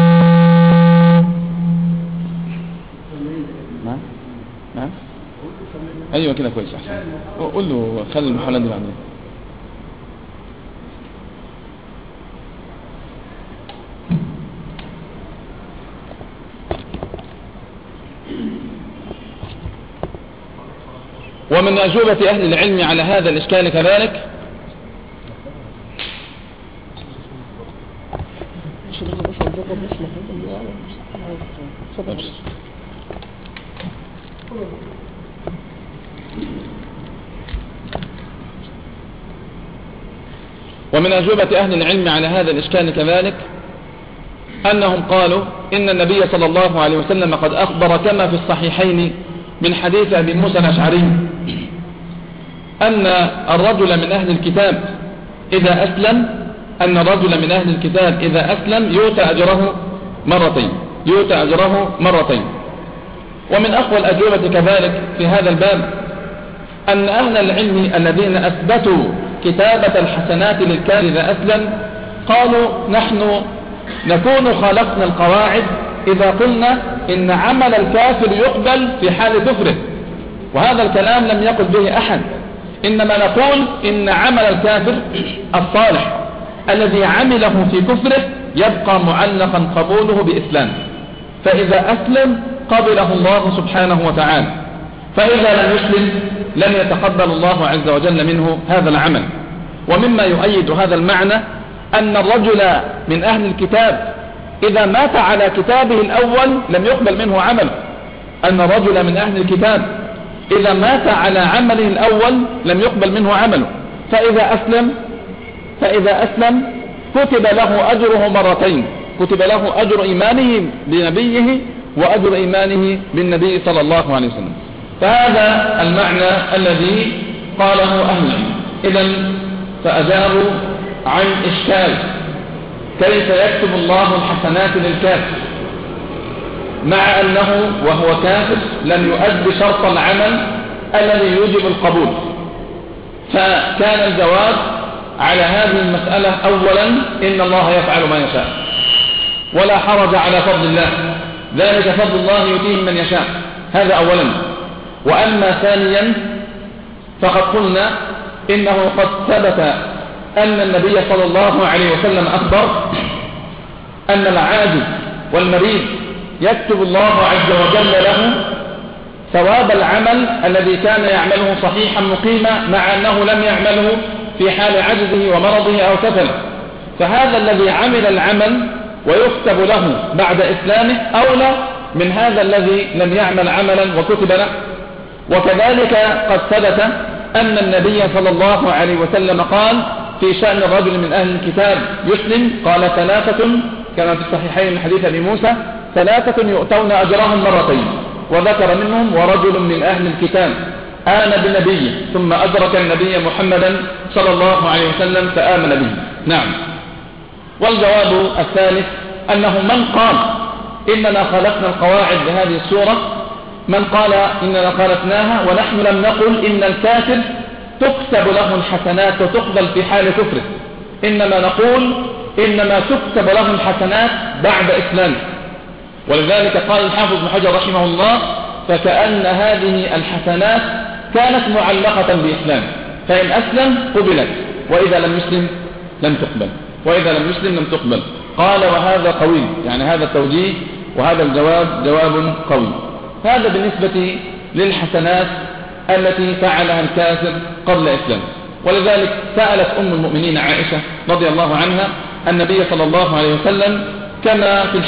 Speaker 2: نعم أيوة كده كويس أحسن. قول له خلي المحاولات دي بعدين. ومن أجوبة أهل العلم على هذا الإشكال كذلك ومن أجوبة أهل العلم على هذا الإشكال كذلك أنهم قالوا إن النبي صلى الله عليه وسلم قد أخبر كما في الصحيحين من حديث أبي موسى الأشعري أن الرجل من أهل الكتاب إذا أسلم يؤتى أجره مرتين. ومن أقوى الأجوبة كذلك في هذا الباب أن أهل العلم الذين أثبتوا كتابة الحسنات للكافر إذا أسلم قالوا نحن نكون خالفنا القواعد إذا قلنا إن عمل الكافر يقبل في حال كفره، وهذا الكلام لم يقل به أحد، إنما نقول إن عمل الكافر الصالح الذي عمله في كفره يبقى معلقا قبوله بإسلام، فإذا أسلم قبله الله سبحانه وتعالى، فإذا لم يسلم لم يتقبل الله عز وجل منه هذا العمل. ومما يؤيد هذا المعنى أن الرجل من أهل الكتاب إذا مات على كتابه الأول لم يقبل منه عمله، أن الرجل من أهل الكتاب إذا مات على عمله الأول لم يقبل منه عمله، فإذا أسلم كتب له أجره مرتين، كتب له أجر إيمانه بنبيه وأجر إيمانه بالنبي صلى الله عليه وسلم. فهذا المعنى الذي قاله أهل. إذن فأجابوا عن إشكال كيف يكتب الله الحسنات للكافر مع أنه وهو كافر لم يؤد شرط العمل الذي يوجب القبول. فكان الجواب على هذه المسألة أولا إن الله يفعل ما يشاء ولا حرج على فضل الله، ذلك فضل الله يؤتيه من يشاء، هذا أولا. وأما ثانيا فقد قلنا إنه قد ثبت أن النبي صلى الله عليه وسلم أخبر أن العاجز والمريض يكتب الله عز وجل له ثواب العمل الذي كان يعمله صحيحا مقيما مع أنه لم يعمله في حال عجزه ومرضه أو سفله، فهذا الذي عمل العمل ويكتب له بعد إسلامه أولى من هذا الذي لم يعمل عملا وكتب له. وكذلك قد ثبت أن النبي صلى الله عليه وسلم قال في شأن الرجل من أهل الكتاب يسلم، قال ثلاثة كما في الصحيحين من حديث أبي موسى، ثلاثة يؤتون أجرهم مرتين، وذكر منهم ورجل من أهل الكتاب آمن بنبيه ثم أدرك النبي محمدا صلى الله عليه وسلم فآمن به. نعم. والجواب الثالث أنه من قال إننا خالفنا القواعد بهذه الصورة، من قال إننا خالفناها ونحن لم نقل إن الكافر تكتب له الحسنات وتقبل في حال كفره، إنما نقول إنما تكتب له الحسنات بعد إسلامه. ولذلك قال الحافظ ابن حجر رحمه الله فكأن هذه الحسنات كانت معلقة بإسلام، فإن أسلم قبلت وإذا لم يسلم لم تقبل. قال وهذا قوي، يعني هذا التوجيه وهذا الجواب جواب قوي. هذا بالنسبة للحسنات التي فعلها الكافر قبل إسلام. ولذلك سألت أم المؤمنين عائشة رضي الله عنها النبي صلى الله عليه وسلم كما في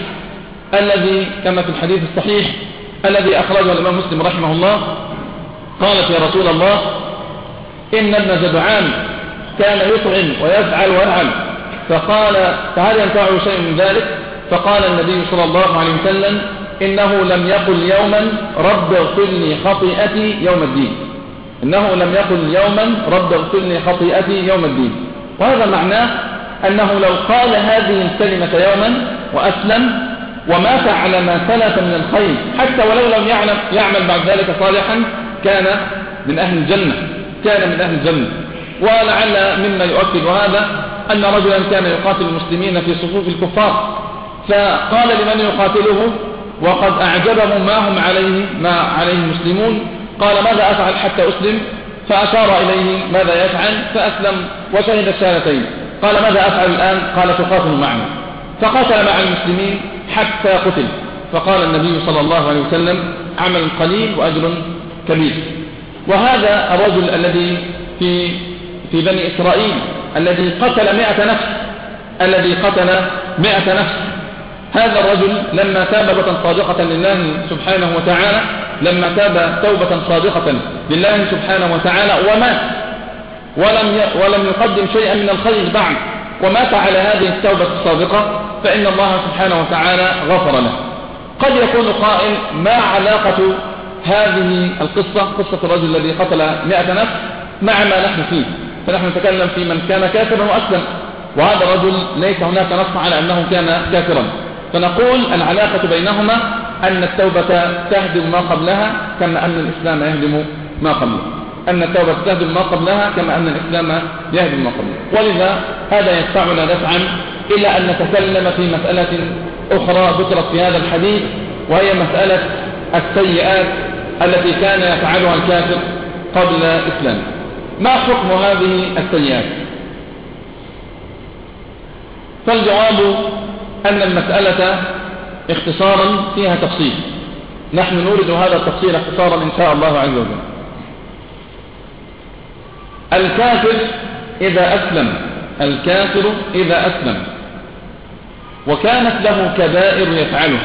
Speaker 2: الحديث الصحيح الذي أخرجه الإمام مسلم رحمه الله، قالت يا رسول الله إن ابن جدعان كان يطعم ويفعل ويفعل، فقال فهل ينفعه شيء من ذلك؟ فقال النبي صلى الله عليه وسلم إنه لم يقل يوما رب اغفر لي خطيئتي يوم الدين، إنه لم يقل يوما رب اغفر لي خطيئتي يوم الدين. وهذا معناه أنه لو قال هذه الكلمة يوما وأسلم ومات على ما سلف من الخير حتى ولو لم يعمل بعد ذلك صالحا كان من أهل الجنة. ولعل مما يؤكد هذا أن رجلا كان يقاتل المسلمين في صفوف الكفار، فقال لمن يقاتله وقد أعجبهم ما عليه المسلمون، قال ماذا أفعل حتى أسلم؟ فأشار إليه ماذا يفعل فأسلم وشهد الشهادتين. قال ماذا أفعل الآن؟ قال تقاتل معنا، فقاتل مع المسلمين حتى قتل. فقال النبي صلى الله عليه وسلم عمل قليل وأجر كبير. وهذا الرجل الذي في بني إسرائيل الذي قتل 100 نفس، هذا الرجل لما تاب توبة صادقة لله سبحانه وتعالى، لما تاب توبة صادقة لله سبحانه وتعالى ومات ولم يقدم شيئا من الخير بعد ومات على هذه التوبة الصادقة، فإن الله سبحانه وتعالى غفر له. قد يكون قائل ما علاقة هذه القصة، قصة الرجل الذي قتل 100 نفس مع ما نحن فيه. فنحن نتكلم في من كان كافرا وأسلم، وهذا الرجل ليس هناك نص على أنه كان كافرا، فنقول العلاقة بينهما أن التوبة تهدم ما قبلها كما أن الإسلام يهدم ما قبله، أن التوبة تهدم ما قبلها كما أن الإسلام يهدم ما قبله. ولذا هذا يدفعنا دفعا إلى أن نتكلم في مسألة أخرى ذكرت في هذا الحديث، وهي مسألة السيئات التي كان يفعلها الكافر قبل إسلامه. ما حكم هذه السيئات؟ فالجواب أن المسألة اختصارا فيها تفصيل، نحن نورد هذا التفصيل اختصارا إن شاء الله عز وجل. الكافر إذا أسلم وكانت له كبائر يفعلها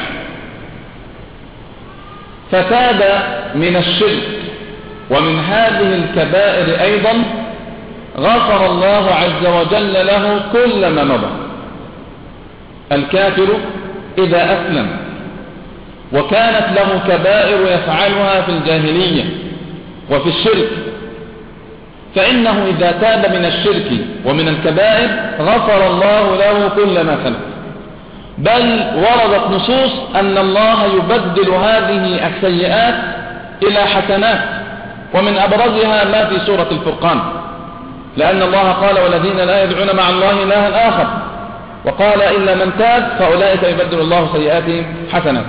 Speaker 2: فتاب من الشرك ومن هذه الكبائر أيضا، غفر الله عز وجل له كل ما مضى. الكافر إذا أسلم وكانت له كبائر يفعلها في الجاهلية وفي الشرك، فإنه إذا تاب من الشرك ومن الكبائر غفر الله له كل ما سلف. بل وردت نصوص أن الله يبدل هذه السيئات إلى حسنات، ومن أبرزها ما في سورة الفرقان، لأن الله قال والذين لا يدعون مع الله إلها آخر، وقال إلا من تاب فأولئك يبدل الله سيئاتهم حسنات.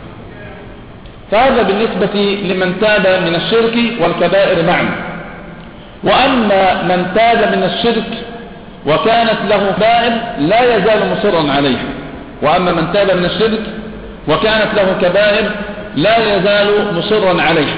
Speaker 2: فهذا بالنسبة لمن تاب من الشرك والكبائر معا. وأما من تاب من الشرك وكانت له كبائر لا يزال مصرا عليها، وأما من تاب من الشرك وكانت له كبائر لا يزال مصرا عليها.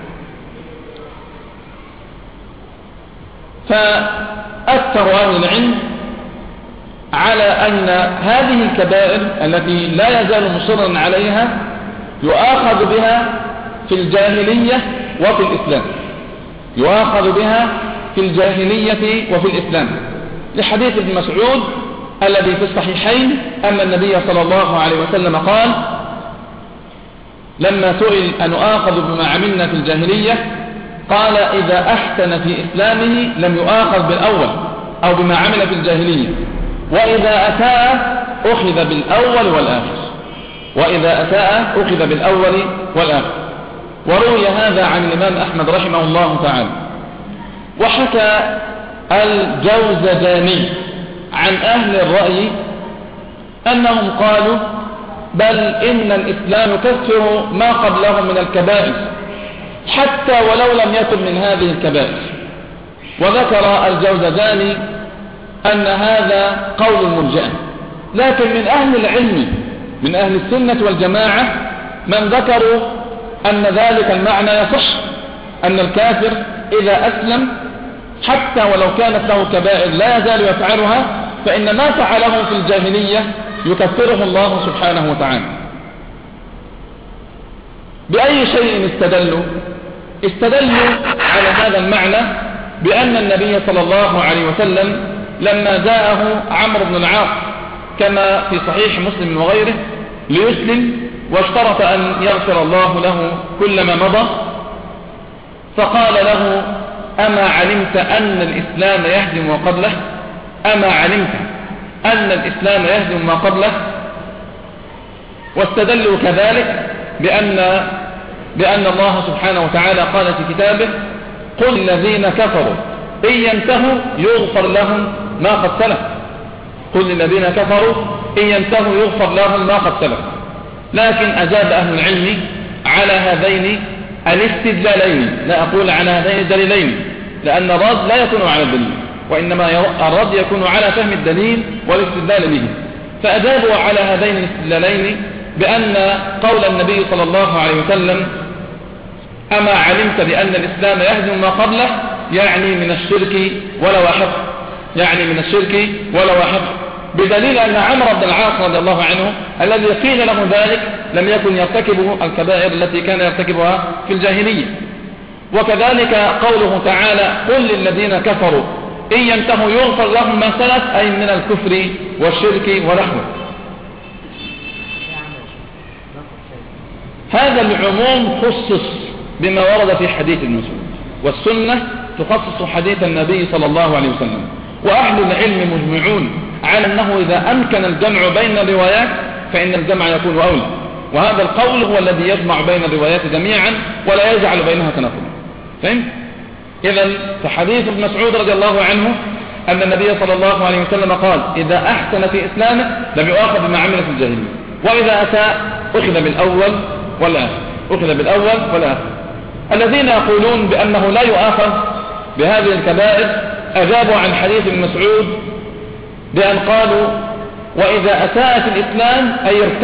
Speaker 2: فأكثر أهل العلم على أن هذه الكبائر التي لا يزال مصرا عليها يؤاخذ بها في الجاهلية وفي الإسلام، يؤاخذ بها في الجاهلية وفي الإسلام، لحديث ابن مسعود الذي في الصحيحين أن النبي صلى الله عليه وسلم قال لما سئل أن أؤاخذ بما عملنا في الجاهلية قال إذا أحسن في إسلامه لم يؤاخذ بالأول أو بما عمل في الجاهلية، وإذا أساء أخذ بالأول والآخر، وإذا أساء أخذ بالأول والآخر. وروي هذا عن الإمام أحمد رحمه الله تعالى. وحكى الجوزجاني عن أهل الرأي أنهم قالوا بل إن الإسلام يكفر ما قبله من الكبائر حتى ولو لم يكن من هذه الكبائر. وذكر الجوزجاني أن هذا قول المرجئة، لكن من أهل العلم من أهل السنة والجماعة من ذكروا أن ذلك المعنى يصح، أن الكافر إذا أسلم حتى ولو كانت له كبائر لا يزال يفعلها، فإن ما فعله في الجاهلية يكفره الله سبحانه وتعالى. بأي شيء استدلوا على هذا المعنى بأن النبي صلى الله عليه وسلم لما جاءه عمرو بن العاص كما في صحيح مسلم وغيره ليسلم واشترط أن يغفر الله له كل ما مضى، فقال له أما علمت أن الإسلام يهدم ما قبله؟ أما علمت أن الإسلام يهدم ما قبله؟ واستدلوا كذلك بأن الله سبحانه وتعالى قال في كتابه قل الذين كفروا إن ينتهوا يغفر لهم ما قد سلف. قل الذين كفروا إن ينتهوا يغفر لهم ما قد سلف. لكن أجاب أهل العلم على هذين الاستدلالين، لا أقول على هذين الدليلين، لأن الرد لا يكون على الدليل، وإنما الرد يكون على فهم الدليل والاستدلال به. فأجابوا على هذين الاستدلالين بأن قول النبي صلى الله عليه وسلم أما علمت بأن الإسلام يهدم ما قبله يعني من الشرك ولو أحق، يعني من الشرك ولو أحق، بدليل أن عمرو بن العاص رضي الله عنه الذي قيل له ذلك لم يكن يرتكب الكبائر التي كان يرتكبها في الجاهلية. وكذلك قوله تعالى قل للذين كفروا إن ينتهوا يغفر لهم ما سلف، أي من الكفر والشرك ونحوه. هذا العموم خصص بما ورد في حديث ابن مسعود، والسنة تخصص حديث النبي صلى الله عليه وسلم. وأهل العلم مجمعون على أنه إذا أمكن الجمع بين الروايات فإن الجمع يكون أولى، وهذا القول هو الذي يجمع بين الروايات جميعا ولا يجعل بينها تناقضا. فهمت؟ إذا فحديث ابن مسعود رضي الله عنه أن النبي صلى الله عليه وسلم قال إذا أحسن في إسلامه لم يؤاخذ بما عمل في الجاهلية، وإذا أساء أخذ بالأول والآخر. الذين يقولون بأنه لا يؤاخذ بهذه الكبائر أجابوا عن حديث ابن مسعود بأن قالوا وإذا أساء في الإسلام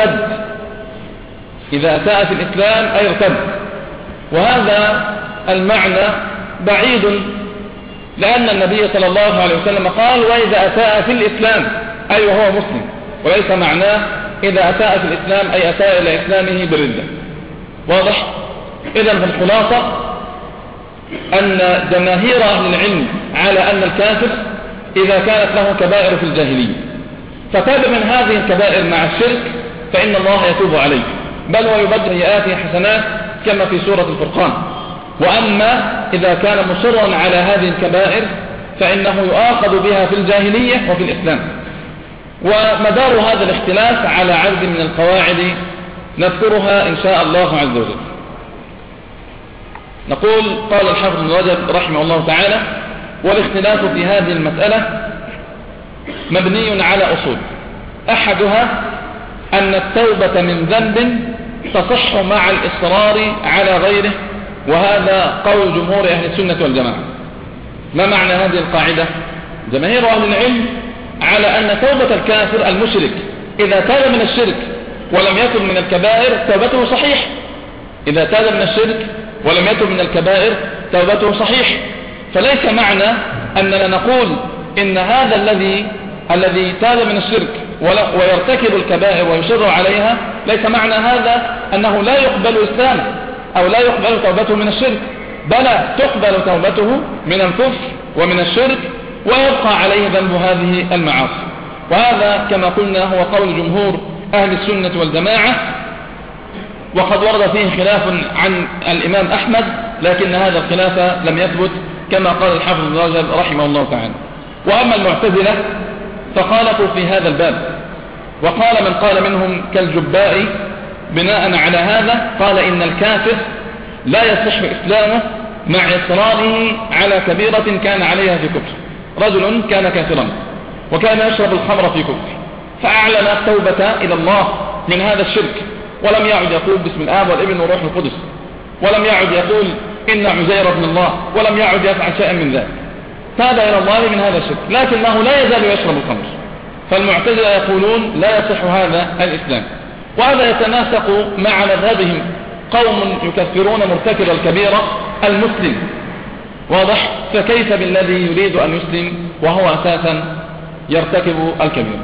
Speaker 2: أي ارتد. وهذا المعنى بعيد، لأن النبي صلى الله عليه وسلم قال وإذا أساء في الإسلام أي وهو مسلم، وليس معناه إذا أساء في الإسلام أي أساء إلى إسلامه بالردة. واضح؟ إذن الخلاصة أن جماهير أهل العلم على أن الكافر إذا كانت له كبائر في الجاهلية فتاب من هذه الكبائر مع الشرك فإن الله يتوب عليه، بل ويبدل سيئاته حسنات كما في سورة الفرقان. وأما إذا كان مصرا على هذه الكبائر فإنه يؤاخذ بها في الجاهلية وفي الإسلام. ومدار هذا الاختلاف على عدد من القواعد نذكرها إن شاء الله عز وجل. نقول قال الحافظ ابن رجب رحمه الله تعالى والاختلاف في هذه المسألة مبني على أصول، أحدها أن التوبة من ذنب تصح مع الإصرار على غيره، وهذا قول جمهور أهل السنة والجماعة. ما معنى هذه القاعدة؟ جماهير أهل العلم على أن توبة الكافر المشرك إذا تاب من الشرك ولم يتب من الكبائر توبته صحيح. إذا تاب من الشرك ولم يتب من الكبائر توبته صحيح. فليس معنى أننا نقول إن هذا الذي تاب من الشرك ويرتكب الكبائر ويصر عليها، ليس معنى هذا أنه لا يقبل إسلامه أو لا يقبل توبته من الشرك، بل تقبل توبته من الكفر ومن الشرك ويبقى عليه ذنب هذه المعاصي. وهذا كما قلنا هو قول جمهور أهل السنة والجماعة، وقد ورد فيه خلاف عن الإمام أحمد، لكن هذا الخلاف لم يثبت كما قال الحافظ ابن رجب رحمه الله تعالى. وأما المعتزلة فخالفوا في هذا الباب، وقال من قال منهم كالجبائي بناء على هذا قال إن الكافر لا يصح إسلامه مع إصراره على كبيرة كان عليها في كفر. رجل كان كافرا وكان يشرب الخمر في كفر، فأعلن التوبة إلى الله من هذا الشرك، ولم يعد يقول باسم الآب والابن والروح القدس، ولم يعد يقول إن عزير ابن الله، ولم يعد يفعل شيئا من ذلك، تاب إلى الله من هذا الشرك، لكنه لا يزال يشرب الخمر. فالمعتزلة يقولون لا يصح هذا الإسلام، وهذا يتناسق مع مذهبهم قوم يكفرون مرتكب الكبيرة المسلم. واضح؟ فكيف بالذي يريد أن يسلم وهو أساسا يرتكب الكبيرة؟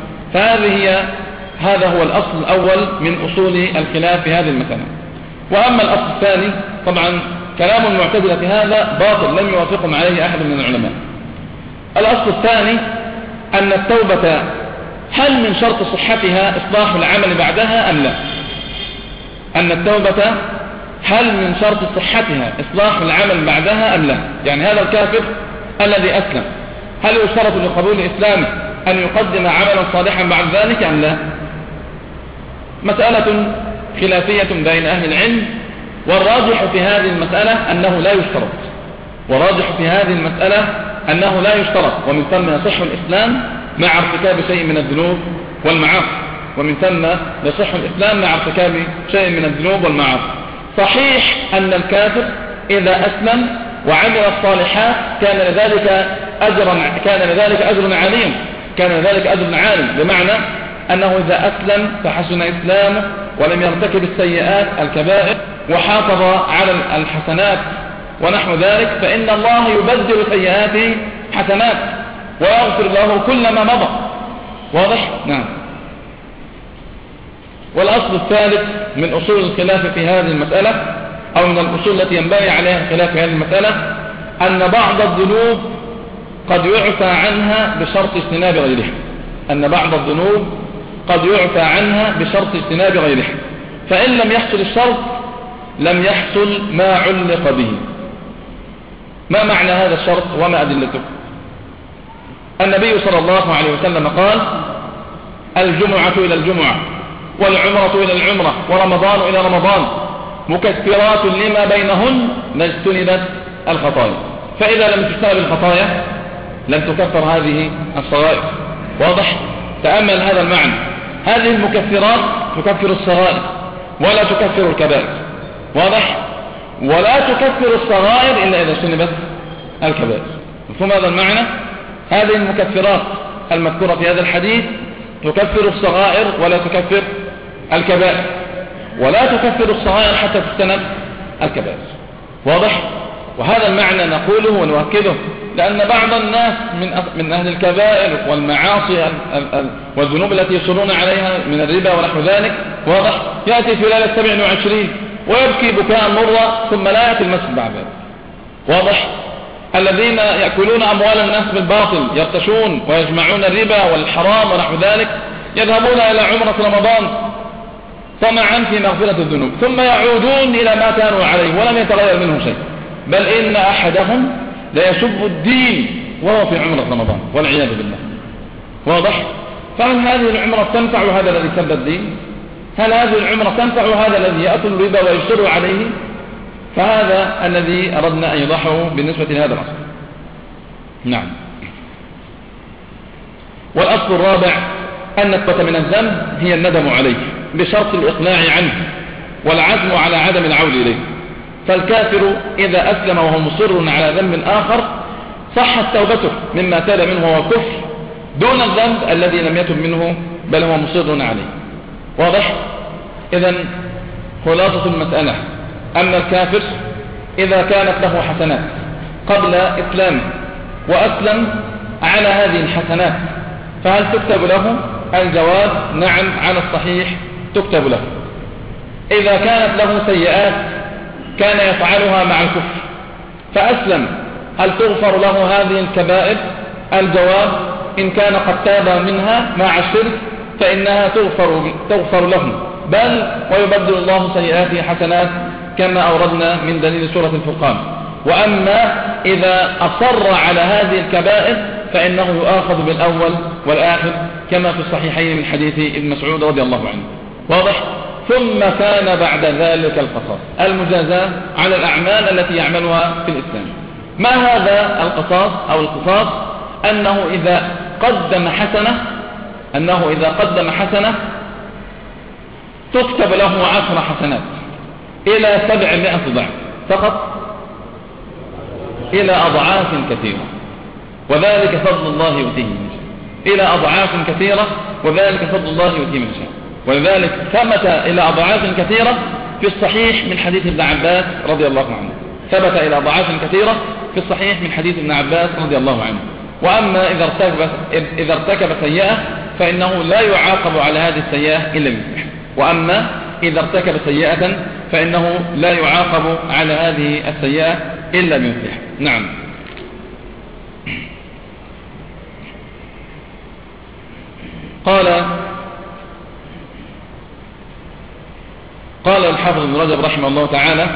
Speaker 2: هذا هو الأصل الأول من أصول الخلاف في هذه المسألة. وأما الأصل الثاني طبعا كلام المعتزلة هذا باطل لم يوافقهم عليه أحد من العلماء. الأصل الثاني أن التوبة هل من شرط صحتها إصلاح العمل بعدها أم لا؟ أن التوبة هل من شرط صحتها إصلاح العمل بعدها أم لا؟ يعني هذا الكافر الذي أسلم هل يشترط لقبول إسلامه أن يقدم عملا صالحا بعد ذلك أم لا؟ مسألة خلافية بين أهل العلم، والراجح في هذه المسألة أنه لا يشترط، ومن ثم يصح الإسلام مع ارتكاب شيء من الذنوب والمعاصي. صحيح أن الكافر إذا أسلم وعمل الصالحات كان لذلك أجر عالي، بمعنى أنه إذا أسلم فحسن إسلامه ولم يرتكب السيئات الكبائر وحافظ على الحسنات ونحو ذلك، فإن الله يبدل سيئاته حسنات ويغفر له كل ما مضى. واضح؟ نعم. والأصل الثالث من أصول الخلاف في هذه المسألة، أو من الأصول التي ينبغي عليها الخلاف في هذه المسألة، أن بعض الذنوب قد يعفى عنها بشرط اجتناب غيرها، فإن لم يحصل الشرط لم يحصل ما علق به. ما معنى هذا الشرط وما أدلته؟ النبي صلى الله عليه وسلم قال: الجمعة إلى الجمعة، والعمرة إلى العمرة، ورمضان إلى رمضان، مكفرات لما بينهن ما اجتنبت الخطايا. فإذا لم تجتنب الخطايا لم تكفر هذه الصغائر. واضح؟ تأمل هذا المعنى. هذه المكفرات تكفر الصغائر ولا تكفر الكبائر. واضح؟ ولا تكفر الصغائر إلا إذا اجتنبت الكبائر. مفهوم هذا المعنى؟ هذه المكفرات المذكورة في هذا الحديث تكفر الصغائر ولا تكفر الكبائر، ولا تكفر الصغائر حتى تجتنب الكبائر. واضح؟ وهذا المعنى نقوله ونؤكده، لأن بعض الناس من أهل الكبائر والمعاصي والذنوب التي يصرون عليها من الربا ونحو ذلك، واضح، يأتي في ليلة 27 ويبكي بكاء مرة ثم لا يأتي المسجد بعد ذلك. واضح؟ الذين يأكلون أموال الناس بالباطل، يرتشون ويجمعون الربا والحرام ونحو ذلك، يذهبون إلى عمرة رمضان طمعا في مغفرة الذنوب، ثم يعودون إلى ما كانوا عليه ولم يتغير منهم شيء، بل إن أحدهم ليسب الدين وهو في عمرة رمضان والعياذ بالله. واضح؟ فهل هذه العمرة تنفع هذا الذي سب الدين؟ هل هذه العمرة تنفع هذا الذي يأكل الربا ويشتر عليه؟ فهذا الذي أردنا أن يضحه بالنسبة لهذا الأصل. نعم. والأصل الرابع أن التوبة من الذنب هي الندم عليه بشرط الإقلاع عنه والعزم على عدم العود إليه. فالكافر إذا أسلم وهو مصر على ذنب آخر صحت توبته مما تاب منه وهو كفر دون الذنب الذي لم يتب منه بل هو مصر عليه. واضح؟ إذن خلاصة المسألة أن الكافر إذا كانت له حسنات قبل إسلامه وأسلم على هذه الحسنات فهل تكتب له؟ الجواب نعم، على الصحيح تكتب له. إذا كانت له سيئات كان يفعلها مع الكفر فأسلم هل تغفر له هذه الكبائر؟ الجواب إن كان قد تاب منها مع الشرك فإنها تغفر له، بل ويبدل الله سيئاته حسنات كما أوردنا من دليل سورة الفرقان. وأما إذا أصر على هذه الكبائر فإنه يؤاخذ بالأول والآخر كما في الصحيحين من حديث ابن مسعود رضي الله عنه. واضح؟ ثم كان بعد ذلك القصاص، المجازاة على الأعمال التي يعملها في الإسلام. ما هذا القصاص أو القصاص؟ أنه إذا قدم حسنة تكتب له 10 حسنات إلى 700 ضعف فقط إلى أضعاف كثيرة، وذلك فضل الله يؤتيه من شاء. إلى أضعاف كثيرة وذلك فضل الله يؤتيه من شاء. ولذلك ثبت إلى أضعاف كثيرة في الصحيح من حديث ابن عباس رضي الله عنه، ثبت إلى أضعاف كثيرة في الصحيح من حديث ابن عباس رضي الله عنه. وأما إذا ارتكب سيئة فإنه لا يعاقب على هذه السيئة إلا بمثلها. وأما إذا ارتكب سيئة فإنه لا يعاقب على هذه السيئة إلا بمثلها. نعم. قال الحافظ ابن رجب رحمه الله تعالى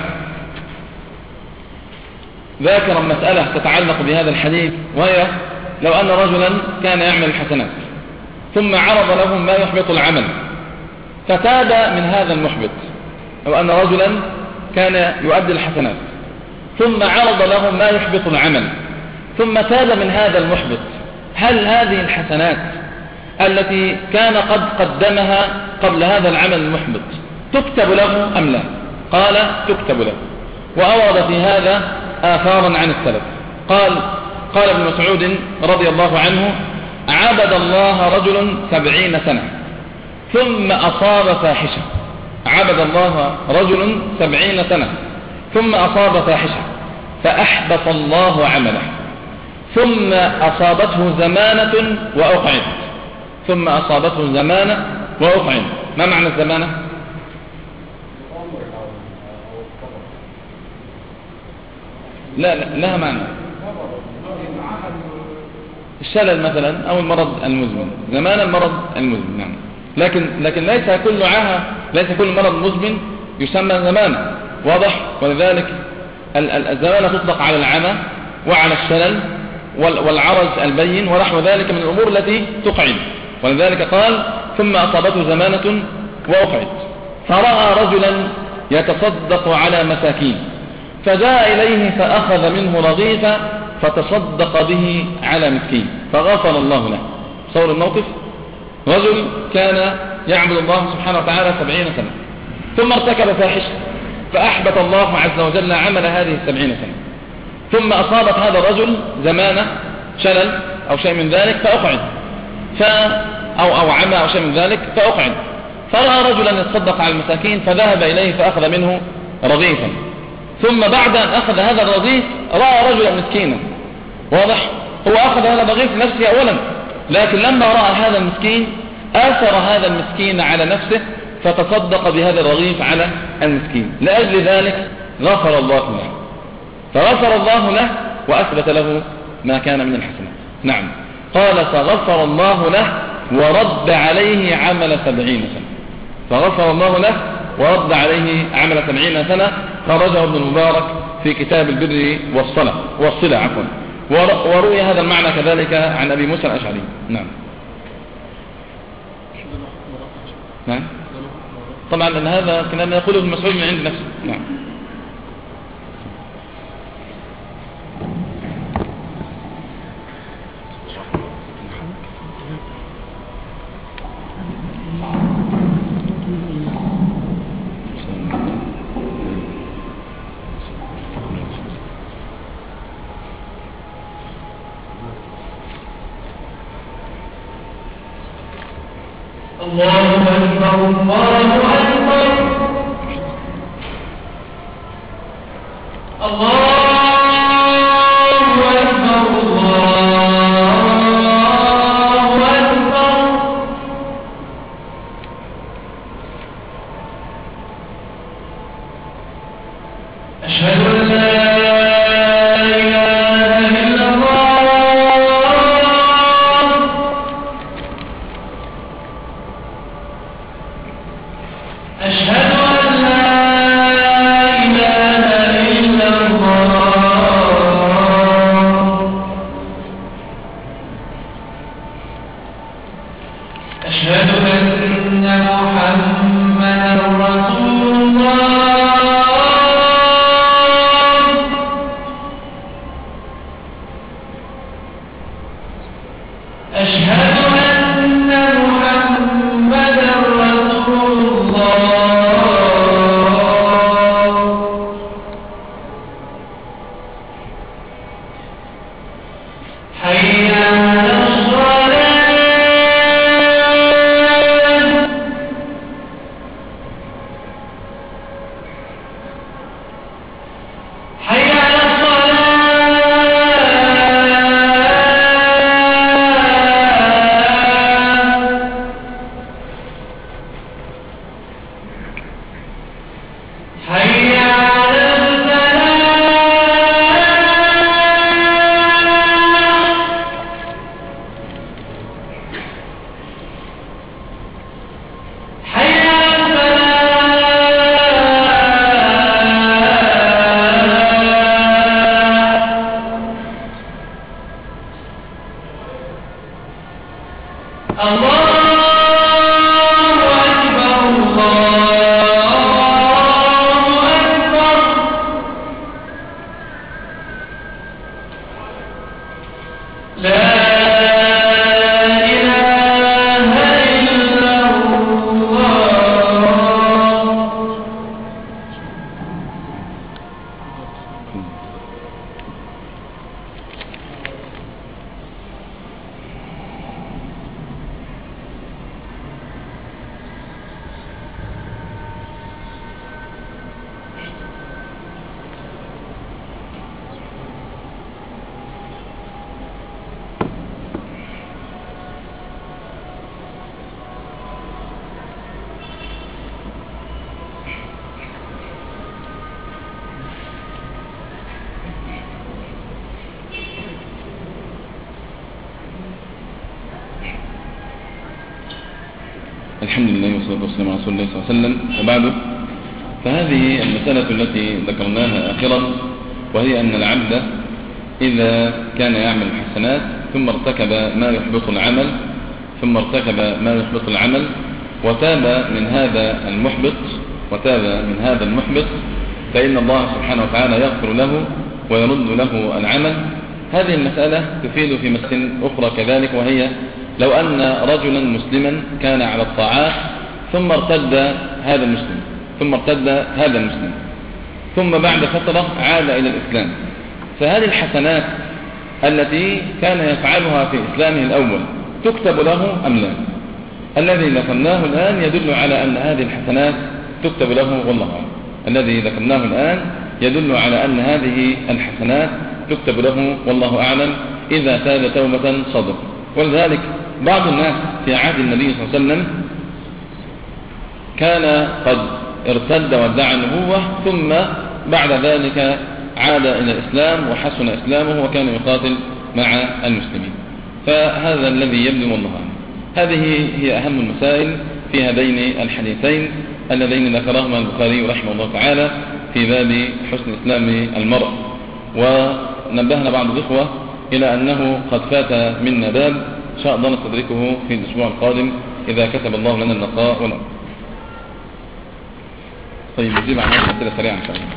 Speaker 2: ذاكرا مسألة تتعلق بهذا الحديث، وهي لو أن رجلا كان يعمل الحسنات ثم عرض له ما يحبط العمل فتاب من هذا المحبط. لو أن رجلا كان يؤدي الحسنات ثم عرض له ما يحبط العمل ثم تاب من هذا المحبط، هل هذه الحسنات التي كان قد قدمها قبل هذا العمل المحبط تكتب له أم لا؟ قال تكتب له. وأورد في هذا آثارا عن السلف. قال ابن مسعود رضي الله عنه عبد الله رجل 70 سنة ثم أصاب فاحشة. عبد الله رجل 70 سنة ثم أصاب فاحشة فأحبط الله عمله ثم أصابته زمانة وأقعد. ثم أصابته زمانة وأقعد. ما معنى الزمانة؟ لا لها معنى. الشلل مثلا أو المرض المزمن، زمان المرض المزمن. نعم. لكن ليس كل مرض مزمن يسمى زمانا. واضح؟ ولذلك الزمانة تطلق على العمى وعلى الشلل والعرج البين ونحو ذلك من الأمور التي تقعد. ولذلك قال ثم أصابته زمانة وأقعد فرأى رجلا يتصدق على مساكين فجاء إليه فأخذ منه رغيفا فتصدق به على مسكين فغفر الله له. صور الموقف: رجل كان يعبد الله سبحانه وتعالى 70 سنة ثم ارتكب فاحشة فأحبط الله عز وجل عمل هذه 70 سنة، ثم أصابت هذا الرجل زمانة شلل أو شيء من ذلك فأقعد أو عمى أو شيء من ذلك فأقعد، فرأى رجلا يتصدق على المساكين فذهب إليه فأخذ منه رغيفا، ثم بعد أن أخذ هذا الرغيف رأى رجلا مسكينا. واضح؟ هو أخذ هذا الرغيف لنفسه أولا، لكن لما رأى هذا المسكين آثر هذا المسكين على نفسه فتصدق بهذا الرغيف على المسكين، لأجل ذلك غفر الله له، فغفر الله له وأثبت له ما كان من الحسنات. نعم، قال فغفر الله له ورد عليه عمل 70 سنة. فغفر الله له ورد عليه عمل 70 سنة. خرجه ابن المبارك في كتاب البر والصلة عفوا. وروي هذا المعنى كذلك عن أبي موسى الأشعري. نعم. نعم طبعا أن هذا كلام يقوله ابن مسعود من عند نفسه. نعم.
Speaker 3: الله أكبر الله أكبر الله أكبر الله أكبر. أشهد أن لا إله إلا الله. أشهد أن لا إله إلا الله. أشهد أن محمدا رسول الله. أشهد أن محمدا رسول الله. حي على الصلاة. حي على الصلاة. حي على الفلاح. حي على الفلاح. الله أكبر الله أكبر. لا إله إلا الله.
Speaker 2: الحمد لله والصلاة والسلام على رسول الله صلى الله عليه وسلم. وبعد، فهذه المسألة التي ذكرناها آخرا، وهي أن العبد إذا كان يعمل الحسنات ثم ارتكب ما يحبط العمل وتاب من هذا المحبط فإن الله سبحانه وتعالى يغفر له ويرد له العمل. هذه المسألة تفيد في مسألة أخرى كذلك، وهي لو أن رجلا مسلما كان على الطاعات ثم ارتد هذا المسلم ثم بعد فترة عاد إلى الإسلام، فهذه الحسنات التي كان يفعلها في إسلامه الأول تكتب له أم لا؟ الذي ذكرناه الآن يدل على أن هذه الحسنات تكتب له، والله أعلم. الذي ذكرناه الآن يدل على أن هذه الحسنات تكتب له، والله أعلم، إذا تاب توبة صادقة. ولذلك بعض الناس في عهد النبي صلى الله عليه وسلم كان قد ارتد وادعى النبوة ثم بعد ذلك عاد إلى الإسلام وحسن إسلامه وكان يقاتل مع المسلمين. فهذا الذي يبدو، والله أعلم. هذه هي أهم المسائل في هذين الحديثين اللذين ذكرهما البخاري رحمه الله تعالى في باب حسن إسلام المرء. ونبهنا بعض الإخوة إلى أنه قد فات منا باب إن شاء الله نستدركه في الأسبوع القادم إذا كتب الله لنا اللقاء والأمر. طيب نجيب عن هذه الأسئلة سريعا إن شاء الله.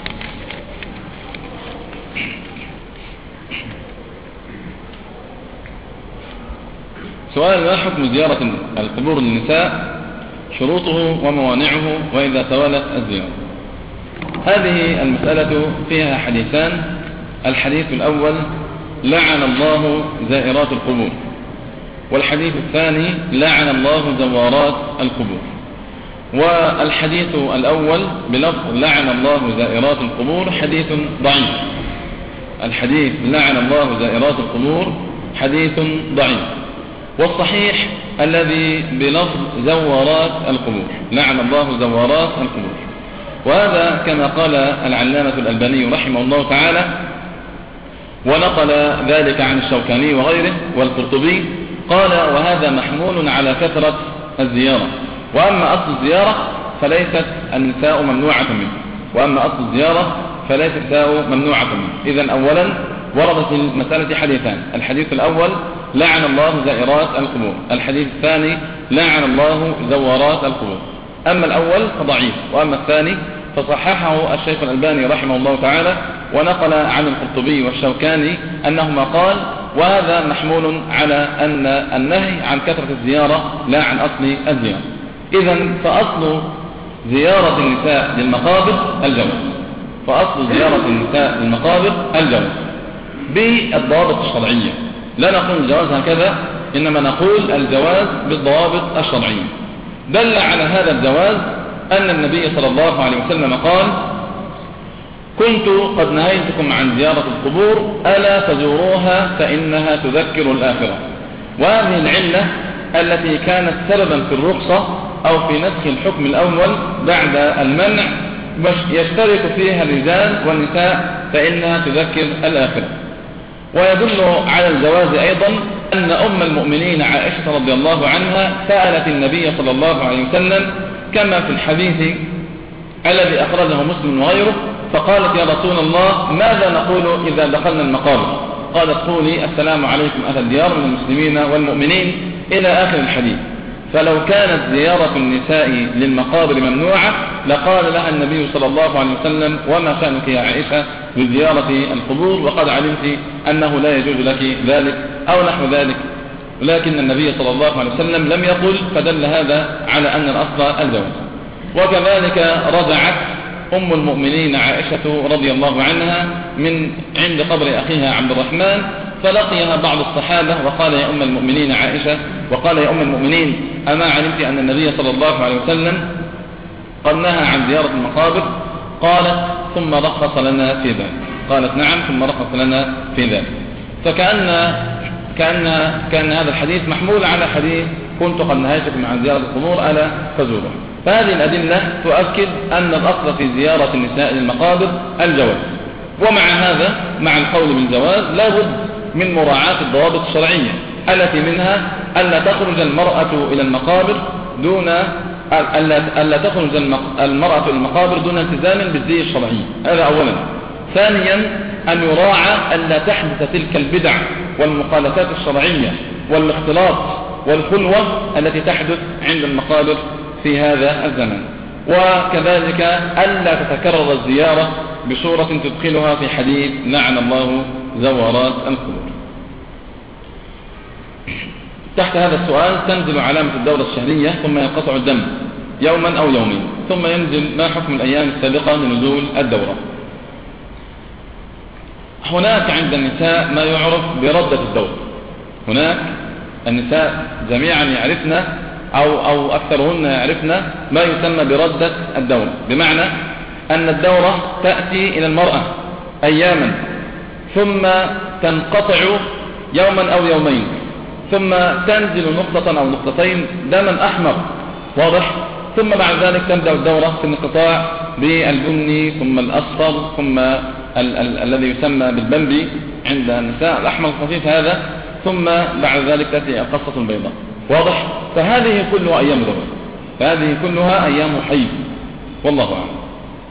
Speaker 2: سؤال: ما حكم زيارة القبور للنساء؟ شروطه وموانعه وإذا توالت الزيارة. هذه المسألة فيها حديثان. الحديث الأول: لعن الله زائرات القبور. والحديث الثاني: لعن الله زوارات القبور. والحديث الأول بلفظ لعن الله زائرات القبور حديث ضعيف. الحديث لعن الله زائرات القبور حديث ضعيف. والصحيح الذي بلفظ زوارات القبور، لعن الله زوارات القبور. وهذا كما قال العلامة الألباني رحمه الله تعالى، ونقل ذلك عن الشوكاني وغيره والقرطبي، قال: وهذا محمول على كثرة الزيارة، وأما أصل الزيارة فليست النساء ممنوعة منه. إذن أولا وردت في المسألة حديثان: الحديث الأول لعن الله زائرات القبور، الحديث الثاني لعن الله زوارات القبور. أما الأول فضعيف، وأما الثاني فصححه الشيخ الألباني رحمه الله تعالى، ونقل عن القرطبي والشوكاني أنهما قال: وهذا محمول على أن النهي عن كثرة الزيارة لا عن أصل الزيارة. إذن فأصل زيارة النساء للمقابر الجواز، بالضوابط الشرعية. لا نقول الجواز هكذا، إنما نقول الجواز بالضوابط الشرعية. دل على هذا الجواز أن النبي صلى الله عليه وسلم قال: كنت قد نهيتكم عن زيارة القبور ألا فزوروها فإنها تذكر الآخرة. وهذه العلة التي كانت سببا في الرخصة أو في نسخ الحكم الأول بعد المنع يشترك فيها الرجال والنساء فإنها تذكر الآخرة. ويدل على الجواز أيضا أن أم المؤمنين عائشة رضي الله عنها سألت النبي صلى الله عليه وسلم كما في الحديث الذي أخرجه مسلم وغيره، فقالت: يا رسول الله، ماذا نقول إذا دخلنا المقابر؟ قالت: قولي: السلام عليكم أهل الديار من المسلمين والمؤمنين إلى آخر الحديث. فلو كانت زيارة النساء للمقابر ممنوعة لقال لها النبي صلى الله عليه وسلم: وما شأنك يا عائشة بزيارة القبور وقد علمت أنه لا يجوز لك ذلك أو نحو ذلك. لكن النبي صلى الله عليه وسلم لم يقل، فدل هذا على أن الأصل الجواز. وكذلك رجعت أم المؤمنين عائشة رضي الله عنها من عند قبر أخيها عبد الرحمن، فلقيها بعض الصحابة وقال: يا أم المؤمنين عائشة، وقال: يا أم المؤمنين، أما علمت أن النبي صلى الله عليه وسلم قد نهى عن زيارة المقابر؟ قالت: ثم رخص لنا في ذلك. قالت: نعم، ثم رخص لنا في ذلك. كان هذا الحديث محمول على حديث كنت قد نهيتكم عن زيارة القبور ألا فزوروها. فهذه الأدلة تؤكد أن الأصل في زيارة النساء للمقابر الجواز. ومع هذا، مع القول بالجواز، لا بد من مراعاة الضوابط الشرعية التي منها ألا تخرج المرأة إلى المقابر دون التزام بالزي الشرعي. هذا أولا. ثانيا، أن يراعى أن لا تحدث تلك البدع والمخالفات الشرعية والاختلاط والخلوة التي تحدث عند المقابر في هذا الزمن. وكذلك ألا تتكرر الزيارة بصورة تدخلها في حديث لعن الله زوارات القبور. تحت هذا السؤال تنزل علامة الدورة الشهرية ثم ينقطع الدم يوما أو يومين، ثم ينزل ما حكم الأيام السابقة لنزول الدورة. هناك عند النساء ما يعرف بردة الدورة. هناك النساء جميعا يعرفن أو أكثرهن يعرفن ما يسمى بردة الدورة، بمعنى أن الدورة تأتي إلى المرأة أياما ثم تنقطع يوما أو يومين، ثم تنزل نقطة أو نقطتين دما أحمر واضح، ثم بعد ذلك تبدأ الدورة في الانقطاع بالبني ثم الأصفر ثم الذي يسمى بالبنبي عند النساء الأحمر الخفيف هذا، ثم بعد ذلك تأتي القصة البيضاء واضح. فهذه كلها أيام دورة، فهذه كلها أيام حيض والله أعلم.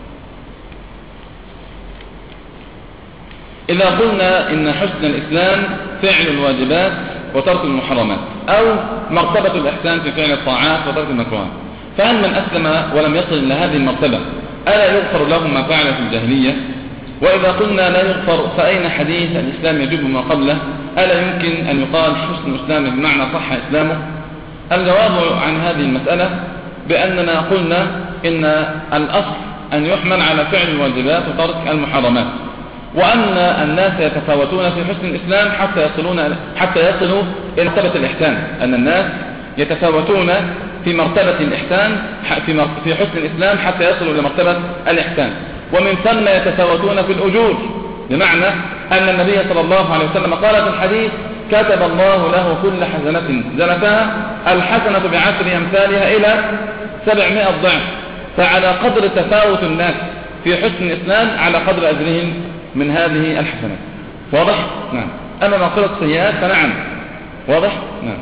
Speaker 2: إذا قلنا إن حسن الإسلام فعل الواجبات وترك المحرمات، أو مرتبة الإحسان في فعل الطاعات وترك المكروهات، فهل من أسلم ولم يصل إلى هذه المرتبة ألا يغفر له ما فعل في الجاهلية؟ وإذا قلنا لا يغفر فأين حديث الإسلام يجب ما قبله؟ ألا يمكن أن يقال حسن الإسلام بمعنى صح إسلامه؟ الجواب عن هذه المسألة بأننا قلنا إن الأصل أن يحمل على فعل الواجبات وترك المحرمات، وأن الناس يتفاوتون في حسن الإسلام حتى يصلوا إلى مرتبة الإحسان، أن الناس يتفاوتون في مرتبة الإحسان في حسن الإسلام حتى يصلوا إلى مرتبة الإحسان، ومن ثم يتفاوتون في الأجور، بمعنى أن النبي صلى الله عليه وسلم قال في الحديث: كتب الله له كل حسنة زنتها الحسنة بعشر أمثالها إلى 700 ضعف. فعلى قدر تفاوت الناس في حسن الإسلام على قدر أجرهم من هذه الحسنات. واضح؟ نعم. أما مغفرة السيئات فنعم. واضح؟ نعم.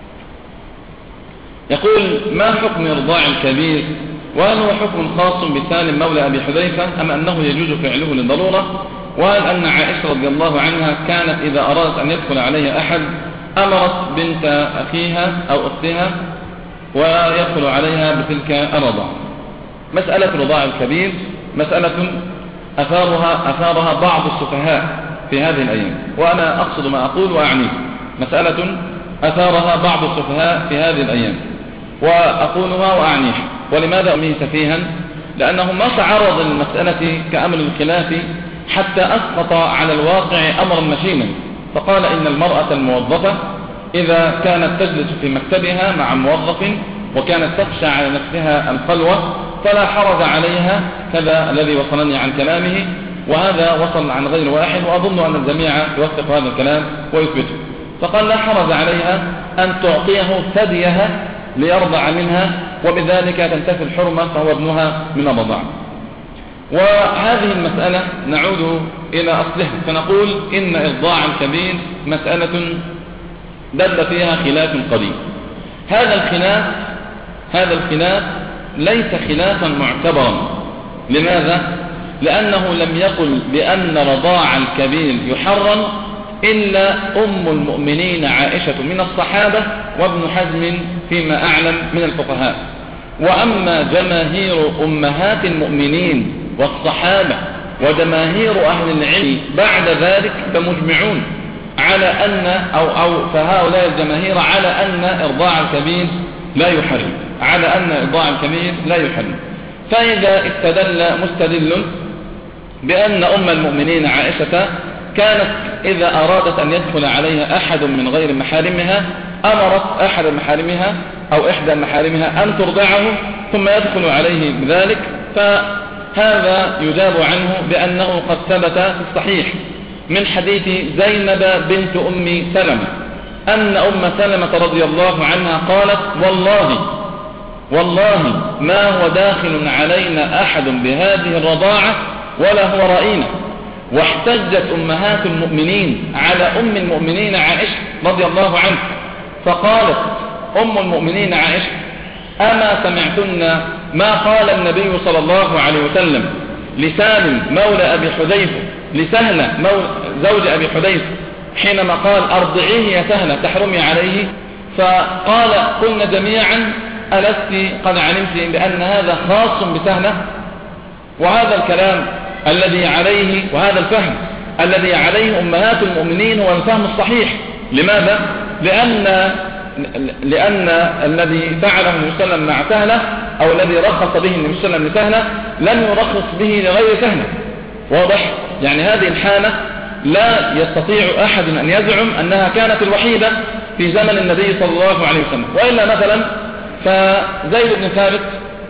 Speaker 2: يقول: ما حكم إرضاع الكبير؟ وهل هو حكم خاص بسالم مولى أبي حذيفة أم أنه يجوز فعله للضرورة؟ وهل أن عائشة رضي الله عنها كانت إذا أرادت أن يدخل عليها أحد أمرت بنت أخيها أو أختها ويدخل عليها بتلك الرضاعة؟ مسألة رضاع الكبير مسألة أثارها بعض السفهاء في هذه الأيام، وأنا أقصد ما أقول وأعنيه. مسألة أثارها بعض السفهاء في هذه الأيام وأقولها وأعنيها. ولماذا أميه سفيها؟ لأنه ما تعرض للمسألة كأمر الخلاف حتى أسقط على الواقع أمرا مشينا، فقال إن المرأة الموظفة إذا كانت تجلس في مكتبها مع موظف وكانت تخشى على نفسها الخلوة فلا حرج عليها، كذا الذي وصلني عن كلامه، وهذا وصل عن غير واحد، وأظن أن الجميع يوثق هذا الكلام ويثبته. فقال لا حرج عليها أن تعطيه ثديها ليرضع منها، وبذلك تنتفي الحرمة فهو ابنها من الرضاعة. وهذه المسألة نعود إلى أصلها فنقول إن إرضاع الكبير مسألة دل فيها خلاف قديم. هذا الخلاف ليس خلافا معتبرا. لماذا؟ لأنه لم يقل بأن رضاع الكبير يحرم إلا أم المؤمنين عائشة من الصحابة وابن حزم فيما أعلم من الفقهاء. وأما جماهير أمهات المؤمنين والصحابة وجماهير أهل العلم بعد ذلك فمجمعون على أن فهؤلاء الجماهير على أن إرضاع الكبير لا يحرم. فإذا استدل مستدل بأن أم المؤمنين عائشة كانت إذا أرادت أن يدخل عليها أحد من غير محارمها أمرت أحد محارمها أو إحدى محارمها أن ترضعه ثم يدخل عليه بذلك، فهذا يجاب عنه بأنه قد ثبت في الصحيح من حديث زينب بنت أم سلمة أن أم سلمة رضي الله عنها قالت: والله ما هو داخل علينا أحد بهذه الرضاعة ولا هو رأينا. واحتجت أمهات المؤمنين على أم المؤمنين عائشة رضي الله عنها، فقالت أم المؤمنين عائشة: أما سمعتن ما قال النبي صلى الله عليه وسلم لسالم مولى أبي حذيفة لسهلة زوج أبي حذيفة حينما قال أرضعيه يا سهلة تحرمي عليه، فقال قلنا جميعا ألست قد علمت بأن هذا خاص بسهلة؟ وهذا الكلام الذي عليه وهذا الفهم الذي عليه أمهات المؤمنين هو الفهم الصحيح. لماذا؟ لأن الذي فعله النبي صلى الله عليه وسلم مع سهلة أو الذي رخص به النبي صلى الله عليه وسلم لسهلة لم يرخص به لغير سهلة. واضح؟ يعني هذه الحالة لا يستطيع أحد أن يزعم أنها كانت الوحيدة في زمن النبي صلى الله عليه وسلم. وإلا مثلا فزيد بن ثابت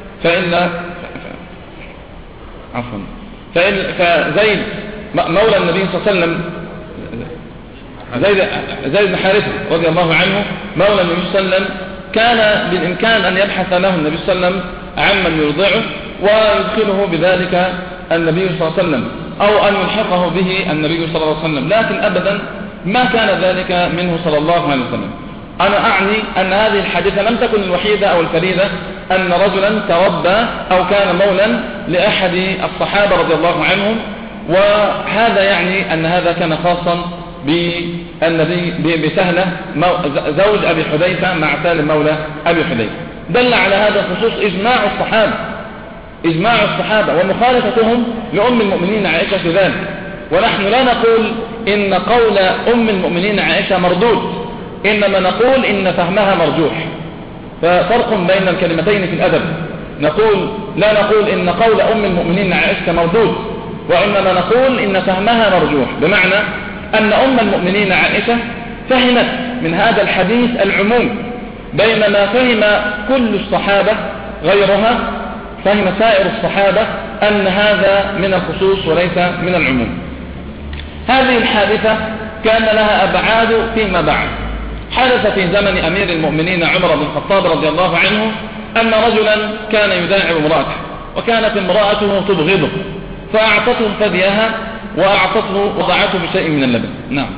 Speaker 2: فزيد مولى النبي صلى الله عليه وسلم زيد بن حارثة رضي الله عنه مولى النبي صلى الله عليه وسلم كان بالإمكان أن يبحث له النبي صلى الله عليه وسلم عمن يرضعه ويدخله بذلك النبي صلى الله عليه وسلم أو أن يلحقه به النبي صلى الله عليه وسلم، لكن أبدا ما كان ذلك منه صلى الله عليه وسلم. أنا أعني أن هذه الحادثة لم تكن الوحيدة أو الفريدة أن رجلا تربى أو كان مولا لأحد الصحابة رضي الله عنهم، وهذا يعني أن هذا كان خاصا بالنبي بسهلة زوج أبي حذيفة مع سالم مولى أبي حذيفة. دل على هذا الخصوص إجماع الصحابة ومخالفتهم لأم المؤمنين عائشة في ذلك. ونحن لا نقول إن قول أم المؤمنين عائشة مردود، إنما نقول إن فهمها مرجوح. ففرق بين الكلمتين في الأدب، لا نقول إن قول أم المؤمنين عائشة مردود، وإنما نقول إن فهمها مرجوح، بمعنى أن أم المؤمنين عائشة فهمت من هذا الحديث العموم، بينما فهم كل الصحابة غيرها، فهم سائر الصحابة أن هذا من الخصوص وليس من العموم. هذه الحادثة كان لها أبعاد فيما بعد. حدث في زمن أمير المؤمنين عمر بن الخطاب رضي الله عنه أن رجلا كان يداعب امرأته، وكانت امرأته تبغضه، فأعطته فديها وضعته بشيء من اللبن. نعم.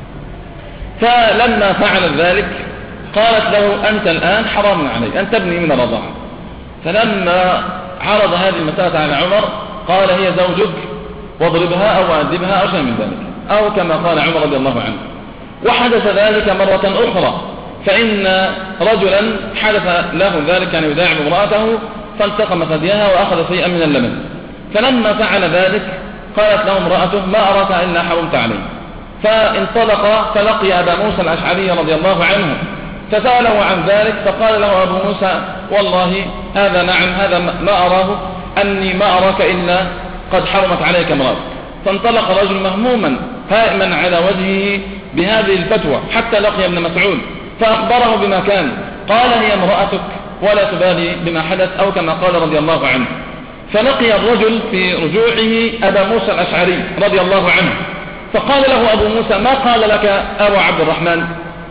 Speaker 2: فلما فعل ذلك قالت له أنت الآن حرام عليك أن تبني من الرضاعة. فلما عرض هذه المسألة على عمر قال هي زوجك واضربها أو أدبها أو شيء من ذلك، أو كما قال عمر رضي الله عنه. وحدث ذلك مرة أخرى، فإن رجلا حدث له ذلك أن يداعب امرأته فالتقم ثديها وأخذ شيئا من اللبن. فلما فعل ذلك قالت له امرأته ما أراك إلا حرمت عليه. فانطلق فلقي أبا موسى الأشعري رضي الله عنه فسأله عن ذلك، فقال له أبو موسى والله هذا نعم، هذا ما أراه أني ما أراك إلا قد حرمت عليك امرأتك. فانطلق رجل مهموما هائما على وجهه بهذه الفتوى حتى لقي ابن مسعود فأخبره بما كان، قال هي امرأتك ولا تبالي بما حدث، أو كما قال رضي الله عنه. فلقي الرجل في رجوعه أبا موسى الأشعري رضي الله عنه فقال له أبو موسى ما قال لك أبو عبد الرحمن؟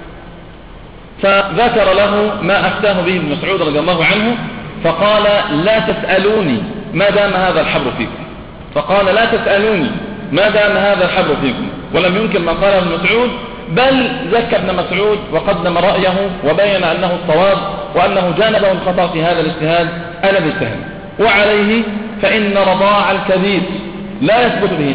Speaker 2: فذكر له ما أفتاه به ابن مسعود رضي الله عنه، فقال لا تسألوني ما دام هذا الحبر فيكم. فقال لا تسألوني ما دام هذا الحبر فيكم، ولم ينكر ما قاله ابن مسعود، بل زكى ابن مسعود وقدم رأيه وبين أنه الصواب وأنه جانبه الخطأ في هذا الاجتهاد الذي اجتهد. وعليه فإن رضاع الكبير لا يثبت به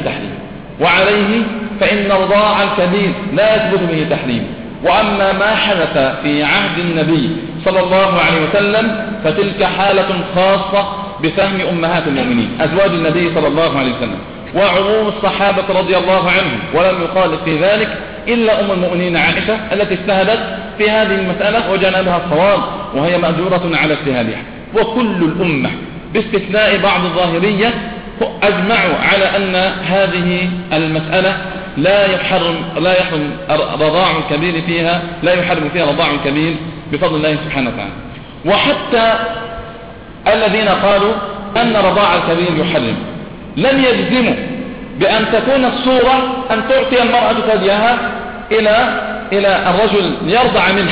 Speaker 2: تحريم، وأما ما حدث في عهد النبي صلى الله عليه وسلم فتلك حالة خاصة بفهم أمهات المؤمنين أزواج النبي صلى الله عليه وسلم وعموم الصحابة رضي الله عنهم، ولم يخالف في ذلك إلا أم المؤمنين عائشة التي اجتهدت في هذه المسألة وجنبها الصواب، وهي مأجورة على اجتهادها. وكل الأمة باستثناء بعض الظاهرية أجمعوا على أن هذه المسألة لا يحرم رضاع الكبير فيها، لا يحرم فيها رضاع الكبير بفضل الله سبحانه وتعالى. وحتى الذين قالوا أن رضاع الكبير يحرم لم يجزموا بأن تكون الصورة أن تعطي المرأة ثديها إلى الرجل ليرضع منه.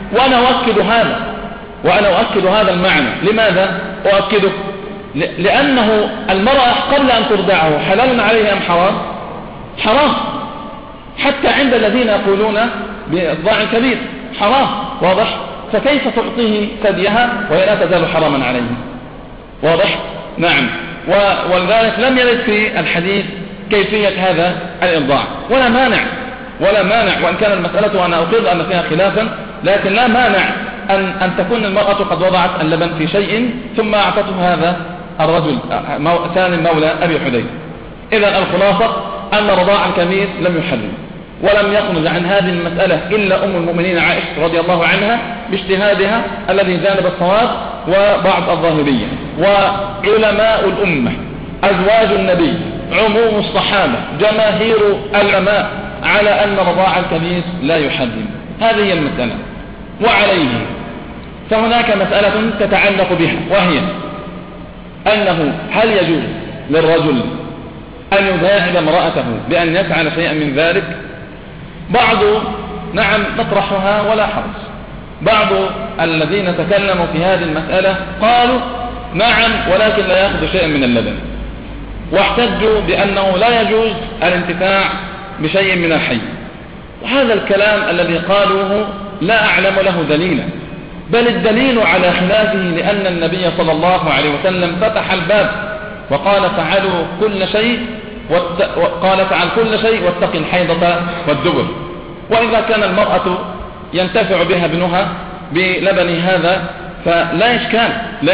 Speaker 2: وأنا أؤكد هذا المعنى. لماذا أؤكده؟ لأنه المرأة قبل أن ترضعه حلال عليها أم حرام؟ حتى عند الذين يقولون برضاع الكبير حرام، واضح؟ فكيف تعطيه ثديها وهي لا تزال حراما عليه؟ واضح؟ نعم. ولذلك لم يرد في الحديث كيفية هذا الإرضاع. ولا مانع وإن كان المسألة وأنا أقر أن فيها خلافا، لكن لا مانع أن تكون المرأة قد وضعت اللبن في شيء ثم أعطته هذا الرجل ثاني مولى أبي حذيفة. إذا الخلاصة أن رضاع الكميس لم يحرم، ولم يخرج عن هذه المسألة إلا أم المؤمنين عائشة رضي الله عنها باجتهادها الذي جانب الصواب وبعض الظاهرية وعلماء الأمة أزواج النبي عموم الصحابة جماهير العلماء على أن رضاع الكميس لا يحرم. هذه هي المسألة. وعليه فهناك مسألة تتعلق بها، وهي أنه هل يجوز للرجل أن يداعب امرأته بأن يفعل شيئا من ذلك؟ بعض نعم نطرحها ولا حرج. بعض الذين تكلموا في هذه المسألة قالوا نعم ولكن لا يأخذ شيئا من اللبن، واحتجوا بأنه لا يجوز الانتفاع بشيء من الحي. وهذا الكلام الذي قالوه لا أعلم له دليلا، بل الدليل على خلافه لأن النبي صلى الله عليه وسلم فتح الباب وقال فعلوا كل شيء وقال فعل كل شيء واتق الحيضة والدبر. وإذا كان المرأة ينتفع بها ابنها بلبن هذا فلا إشكال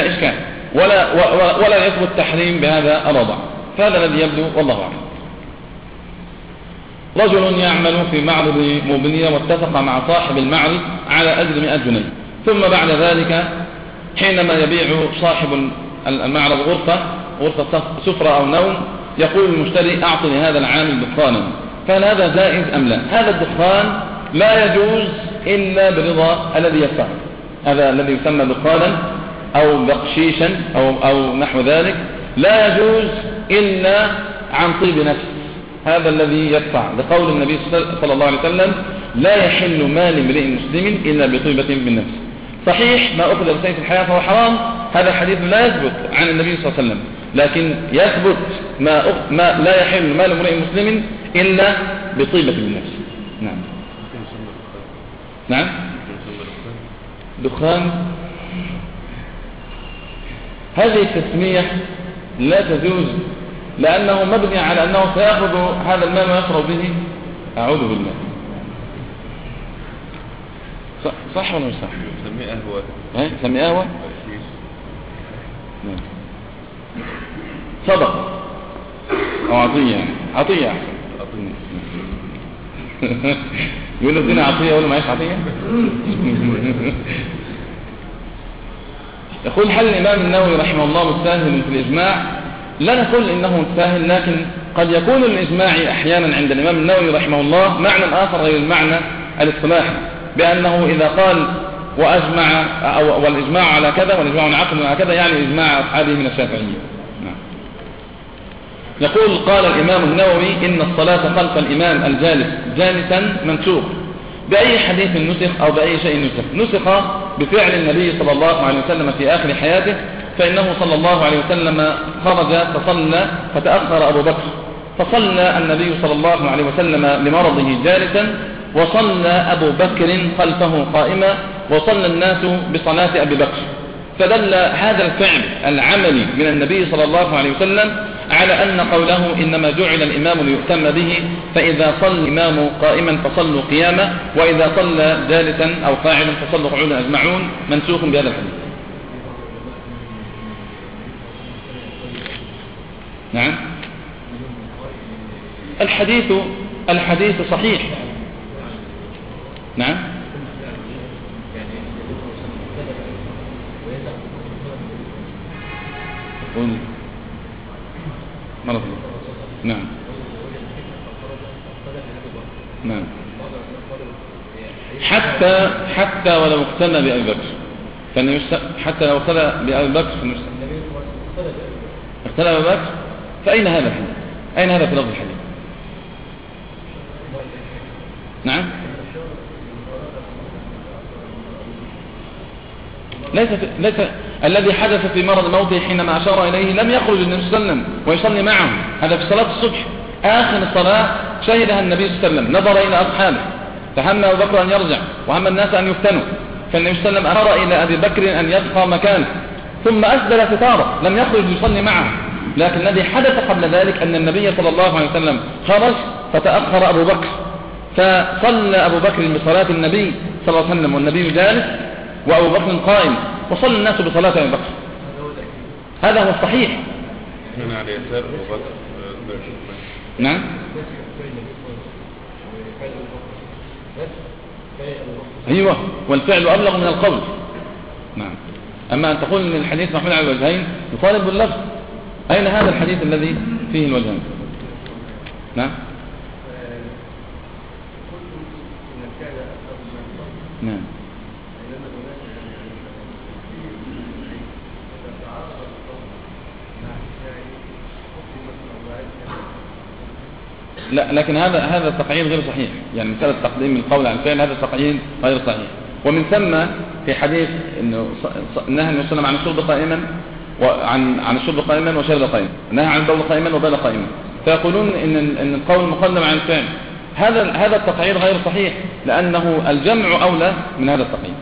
Speaker 2: ولا يثبت تحريم بهذا الوضع. فهذا الذي يبدو والله أعلم. رجل يعمل في معرض مبنية واتفق مع صاحب المعرض على أجر 100 جنيه، ثم بعد ذلك حينما يبيع صاحب المعرض غرفة سفرة أو نوم يقول المشتري أعطني هذا العامل دخانا، فهل هذا جائز أم لا؟ هذا الدخان لا يجوز إلا برضا الذي يدفع، هذا الذي يسمى دخانا أو بقشيشا أو نحو ذلك، لا يجوز إلا عن طيب نفس، هذا الذي يدفع، لقول النبي صلى الله عليه وسلم لا يحل مال امرئ مسلم إلا بطيبة من نفس. صحيح ما أخذ بسيف الحياة فهو حرام، هذا حديث لا يثبت عن النبي صلى الله عليه وسلم، لكن يثبت ما لا يحل مال امرئ مسلم إلا بطيبة من نفس. نعم دخان، هذه التسمية لا تجوز لأنه مبني على أنه سيأخذ هذا المال ويشرب به. أعوذ بالله. صح ولا مش صح؟ سمي قهوة صدقة أو عطية، يعني عطية أحسن. يقول له ادينا عطية يقول له معيش عطية. يقول هل الإمام النووي رحمه الله متساهل في الإجماع؟ لا نقول إنه متساهل، لكن قد يكون الإجماع أحيانا عند الإمام النووي رحمه الله معنى آخر غير المعنى الاصطلاحي، بأنه إذا قال وأجمع أو والإجماع على كذا والإجماع انعقد على كذا يعني إجماع أصحابه من الشافعية. يقول قال الإمام النووي إن الصلاة خلف الإمام الجالس جالسا منسوخ بأي حديث نسخ أو بأي شيء نسخ بفعل النبي صلى الله عليه وسلم في آخر حياته، فإنه صلى الله عليه وسلم خرج فصلى فتأخر أبو بكر، فصلى النبي صلى الله عليه وسلم لمرضه جالسا، وصلى أبو بكر خلفه قائما، وصلى الناس بصلاة أبي بكر. فدل هذا الفعل العملي من النبي صلى الله عليه وسلم على أن قوله إنما جعل الإمام ليؤتم به، فإذا صلى الإمام قائما فصلوا قياما، وإذا صلى جالسا أو قاعدا فصلوا قعودا أجمعون، منسوخ بهذا الحديث. نعم الحديث صحيح. نعم قول مرة. نعم نعم حتى ولو اقتنى بأبي بكر حتى لو اقتنى بأبي بكر اقتنى بأبي بكر، فأين هذا الحديث؟ أين هذا في لفظ الحديث؟ نعم ليس الذي حدث في مرض موته حينما أشار إليه لم يخرج النبي صلى الله عليه وسلم ويصلي معه، هذا في صلاة الصبح آخر الصلاة شهدها النبي صلى الله عليه وسلم، نظر إلى أصحابه فهم أبو بكر أن يرجع وهم الناس أن يفتنوا، فالنبي صلى الله عليه وسلم أمر إلى أبي بكر أن يبقى مكانه، ثم أسدل ستاره لم يخرج يصلي معه، لكن الذي حدث قبل ذلك أن النبي صلى الله عليه وسلم خرج فتأخر أبو بكر، فصلى أبو بكر بصلاة النبي صلى الله عليه وسلم والنبي جالس وأبو بكر قائم، وصلى الناس بصلاة أبو بكر. هذا هو الصحيح.
Speaker 4: هنا على يسار أبو بكر.
Speaker 2: نعم. أيوة، والفعل أبلغ من القول. نعم. أما أن تقول أن الحديث محمول على الوجهين يطالب باللفظ، أين هذا الحديث الذي فيه الوجهين؟ نعم. نعم. لا، لكن هذا التقييد غير صحيح، يعني مسألة تقديم القول عن الفعل هذا التقييد غير صحيح. ومن ثم في حديث انه نهى النبي صلى الله عليه وسلم عن الشرب قائما عن الشرب قائما وشرب قائما، نهى عن البول قائما وبال قائما، فيقولون ان القول مقدم عن الفعل. هذا التقييد غير صحيح، لأنه الجمع أولى من هذا التقييد.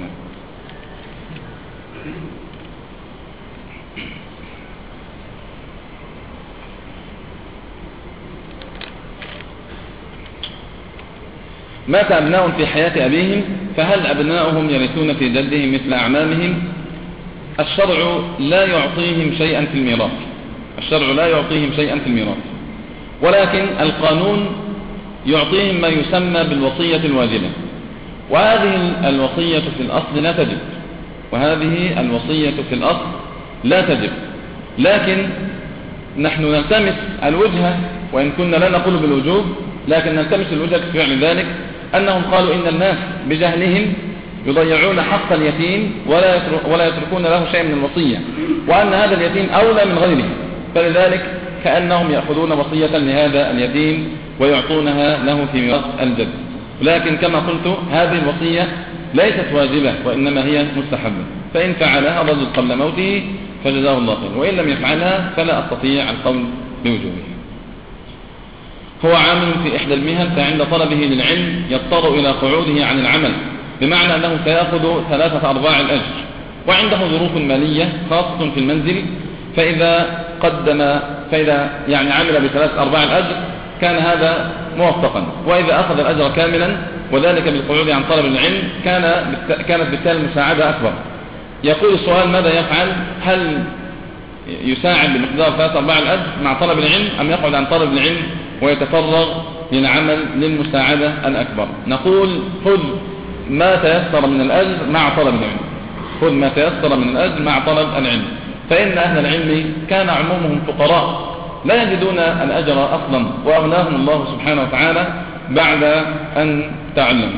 Speaker 2: مات أبناء في حياة أبيهم، فهل أبناؤهم يرثون في جدهم مثل أعمامهم؟ الشرع لا يعطيهم شيئا في الميراث، الشرع لا يعطيهم شيئا في الميراث، ولكن القانون يعطيهم ما يسمى بالوصية الواجبة، وهذه الوصية في الأصل لا تجب، وهذه الوصية في الأصل لا تجب، لكن نحن نلتمس الوجهة، وإن كنا لا نقول بالوجوب لكن نلتمس الوجهة في فعل ذلك، أنهم قالوا إن الناس بجهلهم يضيعون حق اليتيم ولا يتركون له شيء من الوصية، وأن هذا اليتيم أولى من غيره، فلذلك كأنهم يأخذون وصية لهذا اليتيم ويعطونها له في ميراث الجد. لكن كما قلت هذه الوصية ليست واجبة، وإنما هي مستحبة، فإن فعلها الرجل قبل موته فجزاه الله خير، وإن لم يفعلها فلا أستطيع القول بوجوبها. هو عامل في إحدى المهن، فعند طلبه للعلم يضطر إلى قعوده عن العمل، بمعنى أنه سيأخذ 3/4 الأجر، وعنده ظروف مالية خاصة في المنزل، فإذا يعني عمل ب3/4 الأجر كان هذا موفقا، وإذا أخذ الأجر كاملا وذلك بالقعود عن طلب العلم كانت بالتالي المساعدة أكبر. يقول السؤال ماذا يفعل؟ هل يساعد بمقدار 3/4 الأجر مع طلب العلم، أم يقعد عن طلب العلم ويتفرغ للعمل للمساعدة الأكبر؟ نقول خذ ما تيسر من الأجر مع طلب العلم، خذ ما تيسر من الأجر مع طلب العلم، فإن أهل العلم كان عمومهم فقراء لا يجدون الأجر أصلا، وأغناهم الله سبحانه وتعالى بعد أن تعلموا.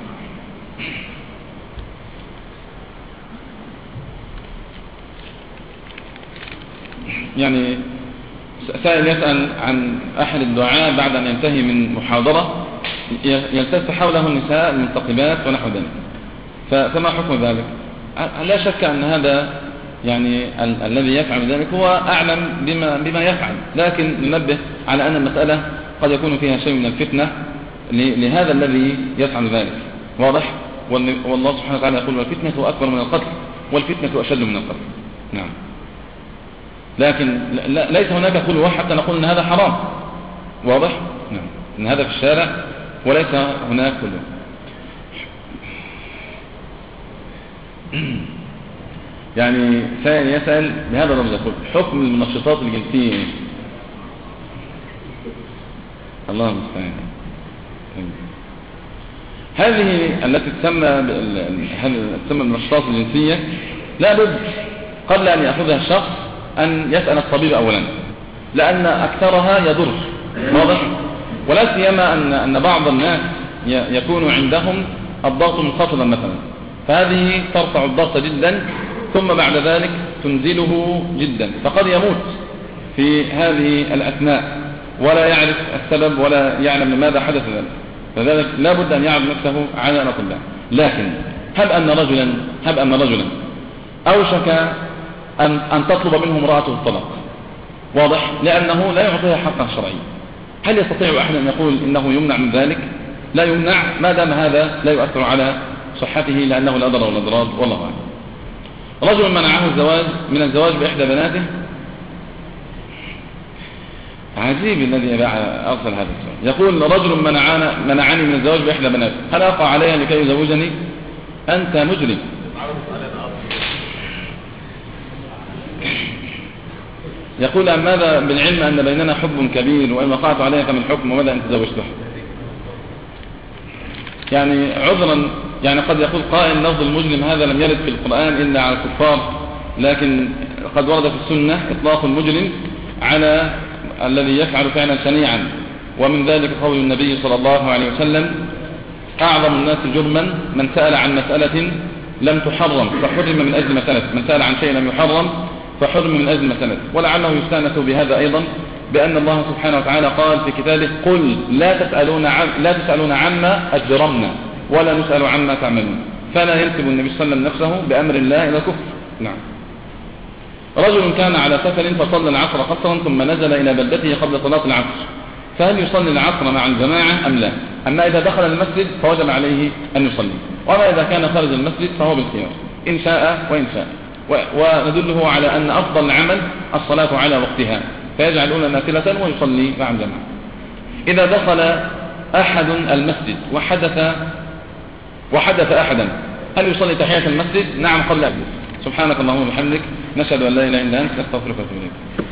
Speaker 2: يعني سائل يسأل عن أحد الدعاء بعد أن ينتهي من محاضرة يلتف حوله النساء المنتقبات ونحو ذلك، فما حكم ذلك؟ لا شك أن هذا يعني الذي يفعل ذلك هو أعلم بما يفعل، لكن ننبه على أن المسألة قد يكون فيها شيء من الفتنة لهذا الذي يفعل ذلك، واضح؟ والله سبحانه وتعالى يقول والفتنة أكبر من القتل والفتنة أشد من القتل. نعم. لكن ليس هناك خلوة حتى نقول أن هذا حرام، واضح؟ نعم. أن هذا في الشارع وليس هناك خلوة. يعني سائل يسأل بهذا الرمز، يقول حكم المنشطات الجنسية. الله المستعان. هذه التي تسمى بالنشاطات الجنسية لا بد قبل أن يأخذها الشخص أن يسأل الطبيب أولا، لأن أكثرها يضر، واضح؟ ولا سيما أن بعض الناس يكون عندهم الضغط منخفضا مثلا، فهذه ترفع الضغط جدا ثم بعد ذلك تنزله جدا، فقد يموت في هذه الأثناء ولا يعرف السبب ولا يعلم لماذا حدث ذلك، فذلك لا بد أن يعرف نفسه على الأطباء. لكن هب أن رجلا أوشك أن تطلب منه امرأته الطلاق، واضح؟ لأنه لا يعطيها حقا شرعيا، هل يستطيع أحد أن يقول إنه يمنع من ذلك؟ لا يمنع ما دام هذا لا يؤثر على صحته، لأنه لا ضرر ولا ضرار، والله أعلم. رجل منعه من الزواج بإحدى بناته عجيب الذي أرسل هذا السؤال. يقول رجل منعني من الزواج بإحدى بناته، هل أقع عليها لكي يزوجني؟ أنت مجرم. يقول ماذا بالعلم أن بيننا حب كبير، وإن وقعت عليها فمن حكم، وماذا أنت زوجتها؟ يعني عذرا، يعني قد يقول قائل لفظ المجرم هذا لم يرد في القرآن إلا على الكفار، لكن قد ورد في السنة إطلاق المجرم على الذي يفعل فعلا شنيعا، ومن ذلك قول النبي صلى الله عليه وسلم: أعظم الناس جرما من سأل عن مسألة لم تحرم فحرم من أجل مسألة، من سأل عن شيء لم يحرم فحرم من أجل مسألة. ولعله يستانس بهذا أيضا بأن الله سبحانه وتعالى قال في كتابه: قل لا تسألون عما أجرمنا ولا نسأل عما تعملون. فلا ينسب النبي صلى الله عليه وسلم نفسه بأمر الله إلى كفر. نعم. رجل كان على سفر فصلى العصر قصرا ثم نزل إلى بلدته قبل صلاة العصر، فهل يصلي العصر مع الجماعة أم لا؟ أما إذا دخل المسجد فوجب عليه أن يصلي، وما إذا كان خارج المسجد فهو بالخيار إن شاء وإن شاء. وندله على أن أفضل العمل الصلاة على وقتها، فيجعل الأولى نافلة ويصلي مع الجماعة. إذا دخل أحد المسجد وحدث أحدا، هل يصلي تحية المسجد؟ نعم قبل أجلس. سبحانك اللهم وبحمدك، نشهد أن لا إله إلا أنت، نستغفرك ونتوب إليك.